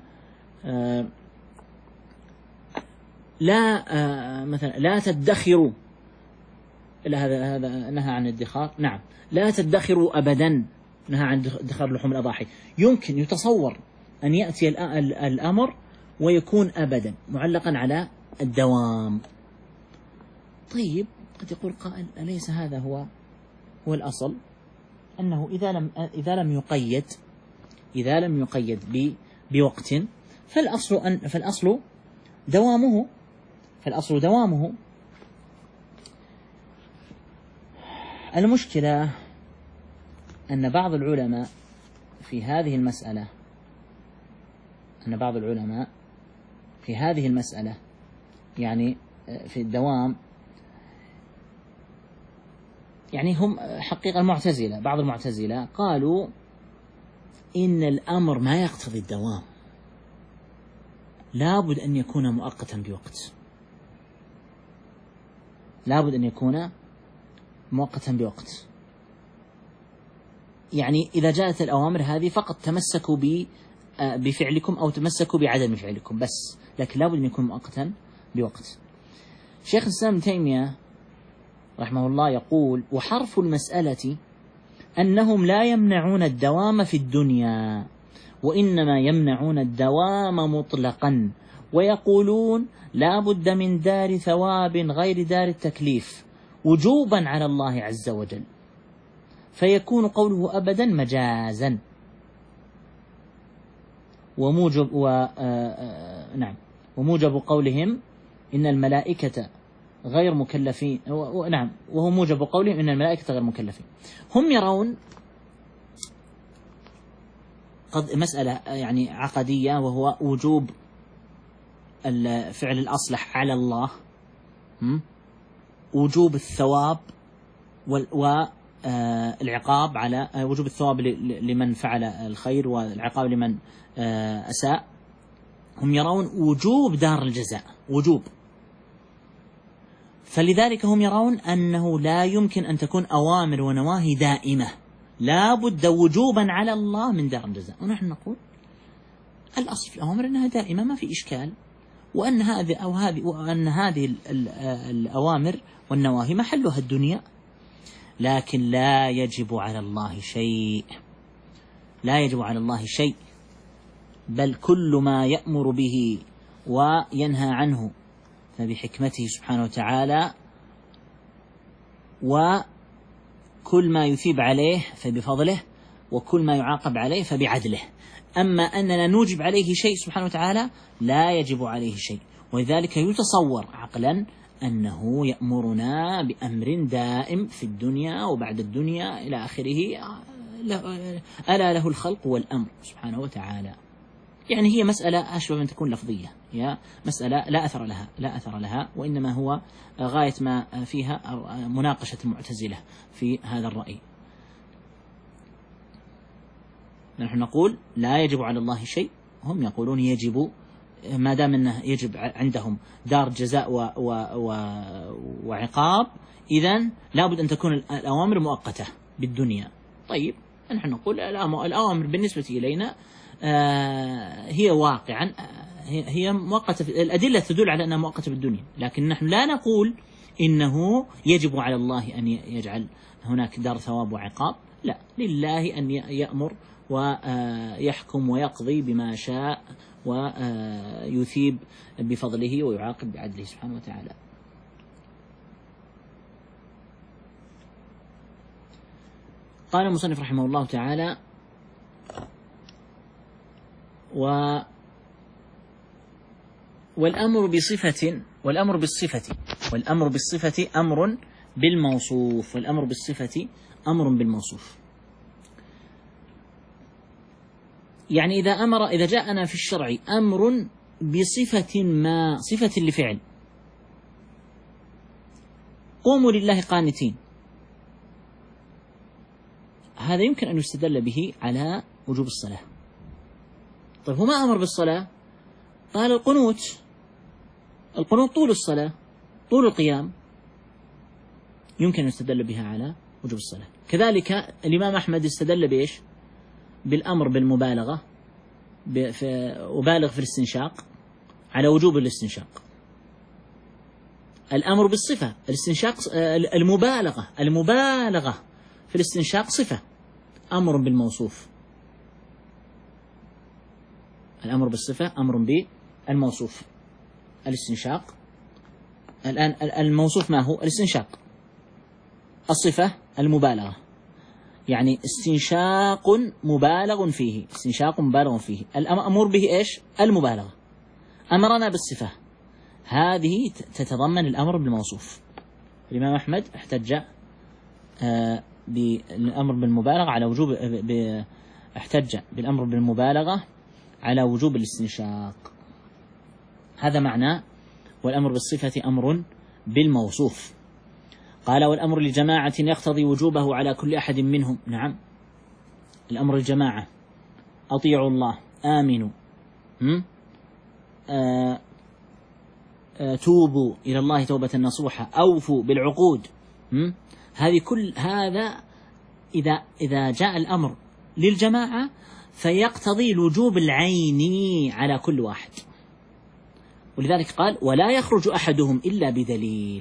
لا تدخروا، هذا نهى عن الادخار، نعم، لا تدخروا أبدا، نهى عن ادخار لحوم الأضاحي. يمكن يتصور أن يأتي الأمر ويكون أبدا معلقا على الدوام. طيب قد يقول قائل أليس هذا هو الأصل، أنه إذا لم يقيد بوقت فالأصل دوامه. المشكلة أن بعض العلماء في هذه المسألة يعني في الدوام، يعني هم حقيقة المعتزلة، بعض المعتزلة قالوا إن الأمر ما يقتضي الدوام، لابد أن يكون مؤقتا بوقت، لابد أن يكون مؤقتا بوقت. يعني إذا جاءت الأوامر هذه فقط تمسكوا بفعلكم أو تمسكوا بعدم فعلكم بس، لكن لابد أن يكون مؤقتا بوقت. شيخ الإسلام ابن تيمية رحمه الله يقول وحرف المسألة أنهم لا يمنعون الدوام في الدنيا، وإنما يمنعون الدوام مطلقا، ويقولون لا بد من دار ثواب غير دار التكليف وجوبا على الله عز وجل، فيكون قوله أبدا مجازا. وموجب قولهم إن الملائكة غير مكلفين، نعم، وهو موجب قولهم إن الملائكة غير مكلفين. هم يرون مسألة يعني عقدية، وهو وجوب الفعل الأصلح على الله، وجوب الثواب والعقاب على وجوب الثواب لمن فعل الخير والعقاب لمن أساء. هم يرون وجوب دار الجزاء وجوب، فلذلك هم يرون أنه لا يمكن أن تكون أوامر ونواهي دائمة، لا بد وجوبا على الله من دار الجزاء. ونحن نقول الأصل في الأوامر أنها دائمة ما في إشكال، وأن هذه الأوامر والنواهي محلها الدنيا، لكن لا يجب على الله شيء، لا يجب على الله شيء، بل كل ما يأمر به وينهى عنه فبحكمته سبحانه وتعالى، وكل ما يثيب عليه فبفضله، وكل ما يعاقب عليه فبعدله. أما أننا نوجب عليه شيء سبحانه وتعالى لا يجب عليه شيء، ولذلك يتصور عقلا أنه يأمرنا بأمر دائم في الدنيا وبعد الدنيا إلى آخره، ألا له الخلق والأمر سبحانه وتعالى. يعني هي مسألة أشبه من تكون لفظية، هي مسألة لا أثر لها، وإنما هو غاية ما فيها مناقشة المعتزلة في هذا الرأي. نحن نقول لا يجب على الله شيء، هم يقولون يجب، ما دام أنه يجب عندهم دار جزاء وعقاب، إذن لابد أن تكون الأوامر مؤقتة بالدنيا. طيب نحن نقول الأوامر بالنسبة إلينا هي واقعا هي مؤقتة، الأدلة تدل على أنها مؤقتة بالدنيا، لكن نحن لا نقول إنه يجب على الله أن يجعل هناك دار ثواب وعقاب، لا، لله أن يأمر ويحكم ويقضي بما شاء ويثيب بفضله ويعاقب بعدله سبحانه وتعالى. قال المصنف رحمه الله تعالى: والأمر بالصفة أمر بالموصوف، والأمر بالصفة أمر بالموصوف. يعني إذا جاءنا في الشرع أمر بصفة ما، صفة لفعل، قوموا لله قانتين، هذا يمكن أن يستدل به على وجوب الصلاة. طيب هو ما أمر بالصلاة؟ قال القنوت طول الصلاة، طول القيام، يمكن أن يستدل بها على وجوب الصلاة. كذلك الإمام أحمد استدل بإيش؟ بالأمر بالمبالغة، وبالغ في الاستنشاق، على وجوب الاستنشاق. الأمر بالصفة، الاستنشاق، المبالغة في الاستنشاق صفة، أمر بالموصوف. الأمر بالصفة أمر بالموصوف، الاستنشاق. الآن الموصوف ما هو؟ الاستنشاق. الصفة المبالغة، يعني استنشاق مبالغ فيه، استنشاق مبالغ فيه. الأمر به إيش؟ المبالغة. أمرنا بالصفة، هذه تتضمن الأمر بالموصوف. الإمام أحمد احتج بالأمر بالمبالغة على وجوب، احتج بالأمر بالمبالغة على وجوب الاستنشاق. هذا معنى والأمر بالصفة أمر بالموصوف. قال: والأمر لجماعة يقتضي وجوبه على كل أحد منهم. نعم، الأمر الجماعة، أطيعوا الله، آمنوا، توبوا إلى الله توبة نصوحة، أوفوا بالعقود. هذه كل هذا إذا جاء الأمر للجماعة فيقتضي الوجوب العيني على كل واحد، ولذلك قال: ولا يخرج أحدهم إلا بدليل.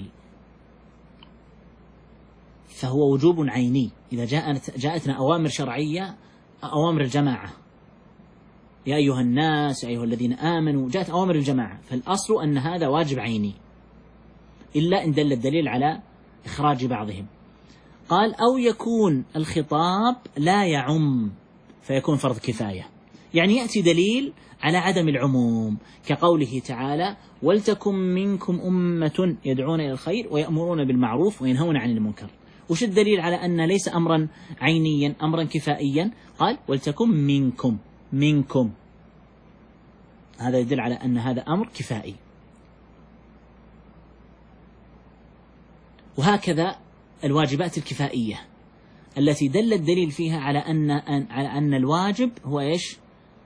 فهو وجوب عيني. إذا جاءتنا أوامر شرعية، أوامر الجماعة، يا أيها الناس، يا أيها الذين آمنوا، جاءت أوامر الجماعة، فالأصل أن هذا واجب عيني، إلا إن دل الدليل على إخراج بعضهم. قال: أو يكون الخطاب لا يعم فيكون فرض كفاية، يعني يأتي دليل على عدم العموم، كقوله تعالى: ولتكن منكم أمة يدعون إلى الخير ويأمرون بالمعروف وينهون عن المنكر. وش الدليل على أن ليس أمرا عينيا، أمرا كفائيا؟ قال: ولتكن منكم، هذا يدل على أن هذا أمر كفائي. وهكذا الواجبات الكفائية التي دل الدليل فيها على أن الواجب هو إيش؟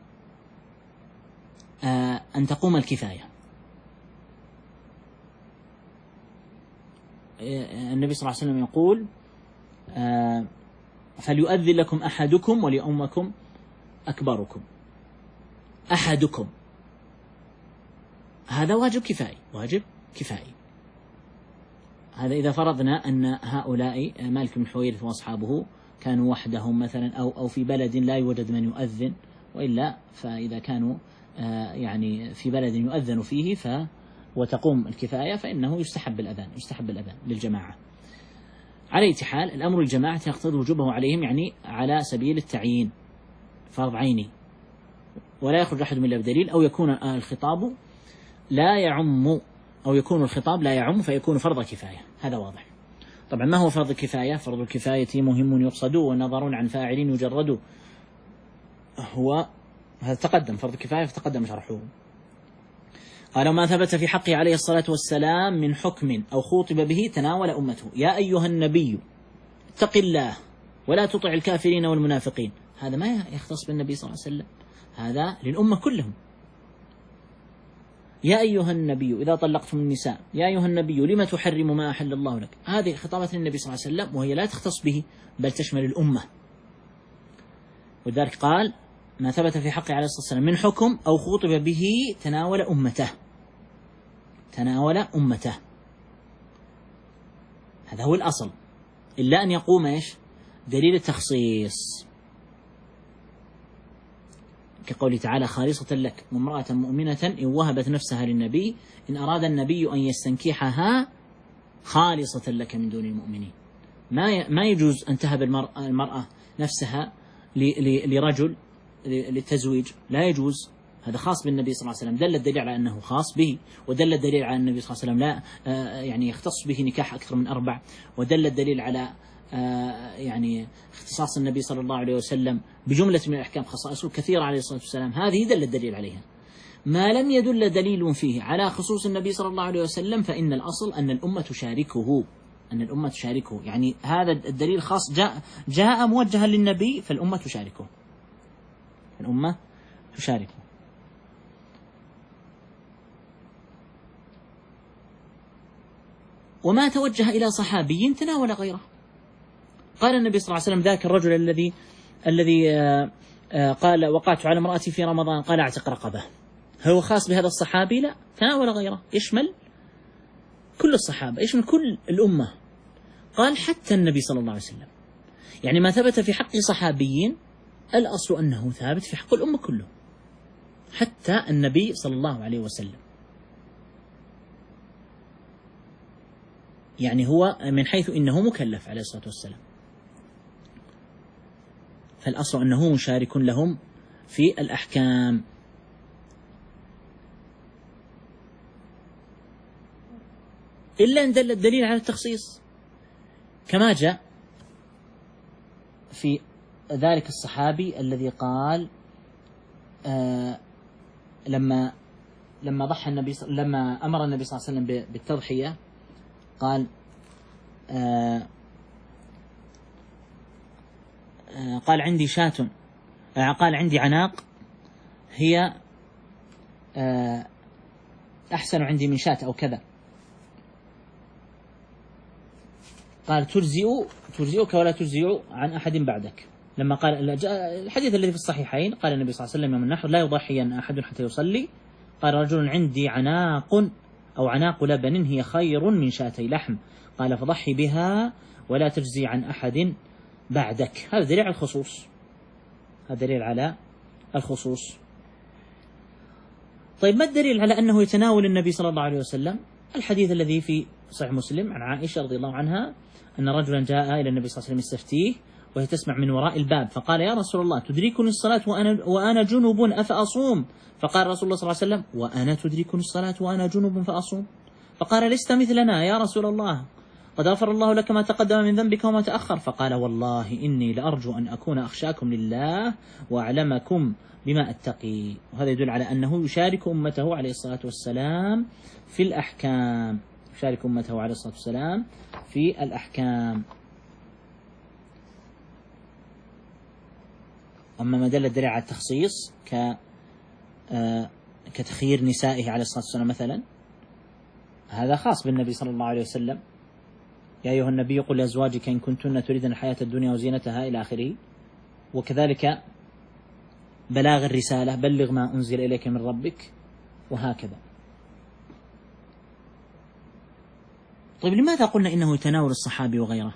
أن تقوم الكفاية. النبي صلى الله عليه وسلم يقول فليؤذن لكم أحدكم وليؤمكم أكبركم. أحدكم هذا واجب كفائي، واجب كفائي. هذا إذا فرضنا أن هؤلاء مالك بن حويرث وأصحابه كانوا وحدهم مثلا أو في بلد لا يوجد من يؤذن، وإلا فإذا كانوا يعني في بلد يؤذن فيه وتقوم الكفاية فإنه يستحب الأذان للجماعة. على أي حال الأمر الجماعة يقتضي وجوبه عليهم، يعني على سبيل التعيين، فرض عيني، ولا يخرج أحد من بدليل، أو يكون الخطاب لا يعم، أو يكون الخطاب لا يعم فيكون فرض كفاية. هذا واضح. طبعا ما هو فرض الكفاية؟ فرض الكفاية مهم يقصد ونظر عن فاعل يجرد. هو هذا تقدم فرض الكفاية فتقدم شرحه. قال ما ثبت في حقه عليه الصلاة والسلام من حكم أو خوطب به تناول أمته. يا أيها النبي اتق الله ولا تطع الكافرين والمنافقين. هذا ما يختص بالنبي صلى الله عليه وسلم، هذا للأمة كلهم. يا أيها النبي إذا طلقتم النساء، يا أيها النبي لما تحرم ما أحل الله لك. هذه خطابة للنبي صلى الله عليه وسلم، وهي لا تختص به بل تشمل الأمة. ولذلك قال ما ثبت في حقه عليه الصلاة والسلام من حكم أو خوطب به تناول أمته. هذا هو الأصل، إلا أن يقوم إيش؟ دليل التخصيص، كقوله تعالى خالصة لك وامرأة مؤمنة إن وهبت نفسها للنبي إن أراد النبي أن يستنكحها خالصة لك من دون المؤمنين. ما يجوز أن تهب المرأة نفسها لرجل للتزويج، لا يجوز. هذا خاص بالنبي صلى الله عليه وسلم، دل الدليل على أنه خاص به، ودل الدليل على النبي صلى الله عليه وسلم لا يعني يختص به نكاح أكثر من 4، ودل الدليل على يعني اختصاص النبي صلى الله عليه وسلم بجملة من الأحكام خصائصه كثيرة عليه الصلاة والسلام، هذه دل الدليل عليها. ما لم يدل دليل فيه على خصوص النبي صلى الله عليه وسلم فإن الأصل أن الأمة تشاركه، يعني هذا الدليل خاص جاء موجها للنبي فالأمة تشاركه. وما توجه إلى صحابي تناول غيره. قال النبي صلى الله عليه وسلم ذاك الرجل الذي قال وقعت على امرأتي في رمضان قال اعتق رقبة، هو خاص بهذا الصحابي؟ لا، تناول غيره، يشمل كل الصحابة، يشمل كل الأمة. قال حتى النبي صلى الله عليه وسلم، يعني ما ثبت في حق صحابي الأصل أنه ثابت في حق الأمة كله، حتى النبي صلى الله عليه وسلم. يعني هو من حيث إنه مكلف عليه الصلاة والسلام، فالأصل أنه مشارك لهم في الأحكام. إلا أن دل الدليل على التخصيص، كما جاء في ذلك الصحابي الذي قال لما أمر النبي صلى الله عليه وسلم بالتضحية قال قال عندي شاة، قال عندي عناق هي أحسن عندي من شاة أو كذا، قال تجزئك ولا تجزئ عن أحد بعدك. لما قال الحديث الذي في الصحيحين قال النبي صلى الله عليه وسلم يوم النحر لا يضحين أحد حتى يصلي، قال رجل عندي عناق أو عناق لبن هي خير من شاتي لحم، قال فضحي بها ولا تجزي عن أحد بعدك. هذا دليل على الخصوص، هذا دليل على الخصوص. طيب ما الدليل على أنه يتناول النبي صلى الله عليه وسلم؟ الحديث الذي في صحيح مسلم عن عائشة رضي الله عنها أن رجلا جاء إلى النبي صلى الله عليه وسلم يستفتيه وهي تسمع من وراء الباب، فقال يا رسول الله تدركني الصلاة وأنا جنب أفأصوم؟ فقال رسول الله صلى الله عليه وسلم وأنا تدركني الصلاة وأنا جنب فأصوم؟ فقال لست مثلنا يا رسول الله قد غفر الله لك ما تقدم من ذنبك وما تأخر. فقال والله إني لأرجو أن أكون أخشاكم لله وأعلمكم بما أتقي. وهذا يدل على أنه يشارك أمته عليه الصلاة والسلام في الأحكام، يشارك أمته عليه الصلاة والسلام في الأحكام. أما ما دل الدليل على التخصيص كتخيير نسائه عليه الصلاة والسلام مثلا، هذا خاص بالنبي صلى الله عليه وسلم. يا أيها النبي قل لأزواجك إن كنتن تريدن الحياة الدنيا وزينتها إلى آخره. وكذلك بلاغ الرسالة، بلغ ما أنزل إليك من ربك، وهكذا. طيب لماذا قلنا إنه يتناول الصحابي وغيره؟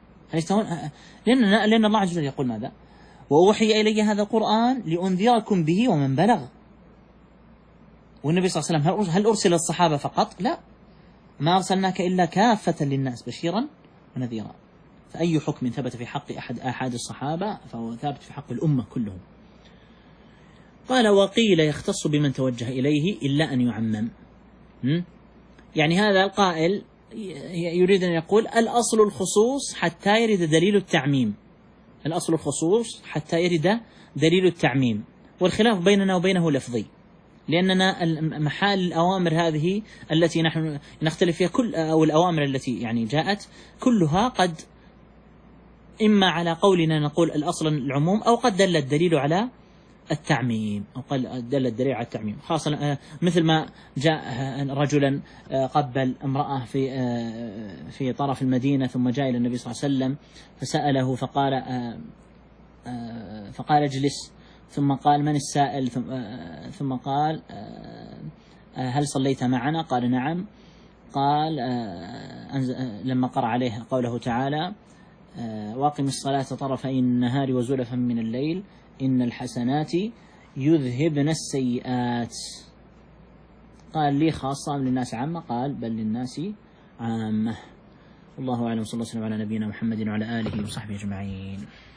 لأن الله عز وجل يقول ماذا؟ وأوحي إلي هذا القرآن لأنذركم به ومن بلغ. والنبي صلى الله عليه وسلم هل أرسل الصحابة فقط؟ لا، ما أرسلناك إلا كافة للناس بشيرا ونذيرا. فأي حكم ثبت في حق أحد الصحابة فهو ثابت في حق الأمة كلهم. قال وقيل يختص بمن توجه إليه إلا أن يعمم. يعني هذا القائل يريد أن يقول الأصل الخصوص حتى يرد دليل التعميم، الأصل الخصوص حتى يرد دليل التعميم، والخلاف بيننا وبينه لفظي، لأننا محال الأوامر هذه التي نحن نختلف فيها أو الأوامر التي يعني جاءت كلها قد إما على قولنا نقول الأصل العموم، أو قد دل الدليل على التعميم، أو قد دل الدليل على التعميم، خاصة مثل ما جاء رجلا قبل امرأة في طرف المدينة، ثم جاء إلى النبي صلى الله عليه وسلم فسأله فقال اجلس، ثم قال من السائل، ثم قال هل صليت معنا؟ قال نعم. قال لما قرأ عليه قوله تعالى واقم الصلاة طرفي النهار وزلفا من الليل إن الحسنات يذهبن السيئات. قال لي خاصة للناس عامة؟ قال بل للناس عامة. والله أعلم، صلى الله عليه وسلم على نبينا محمد وعلى آله وصحبه أجمعين.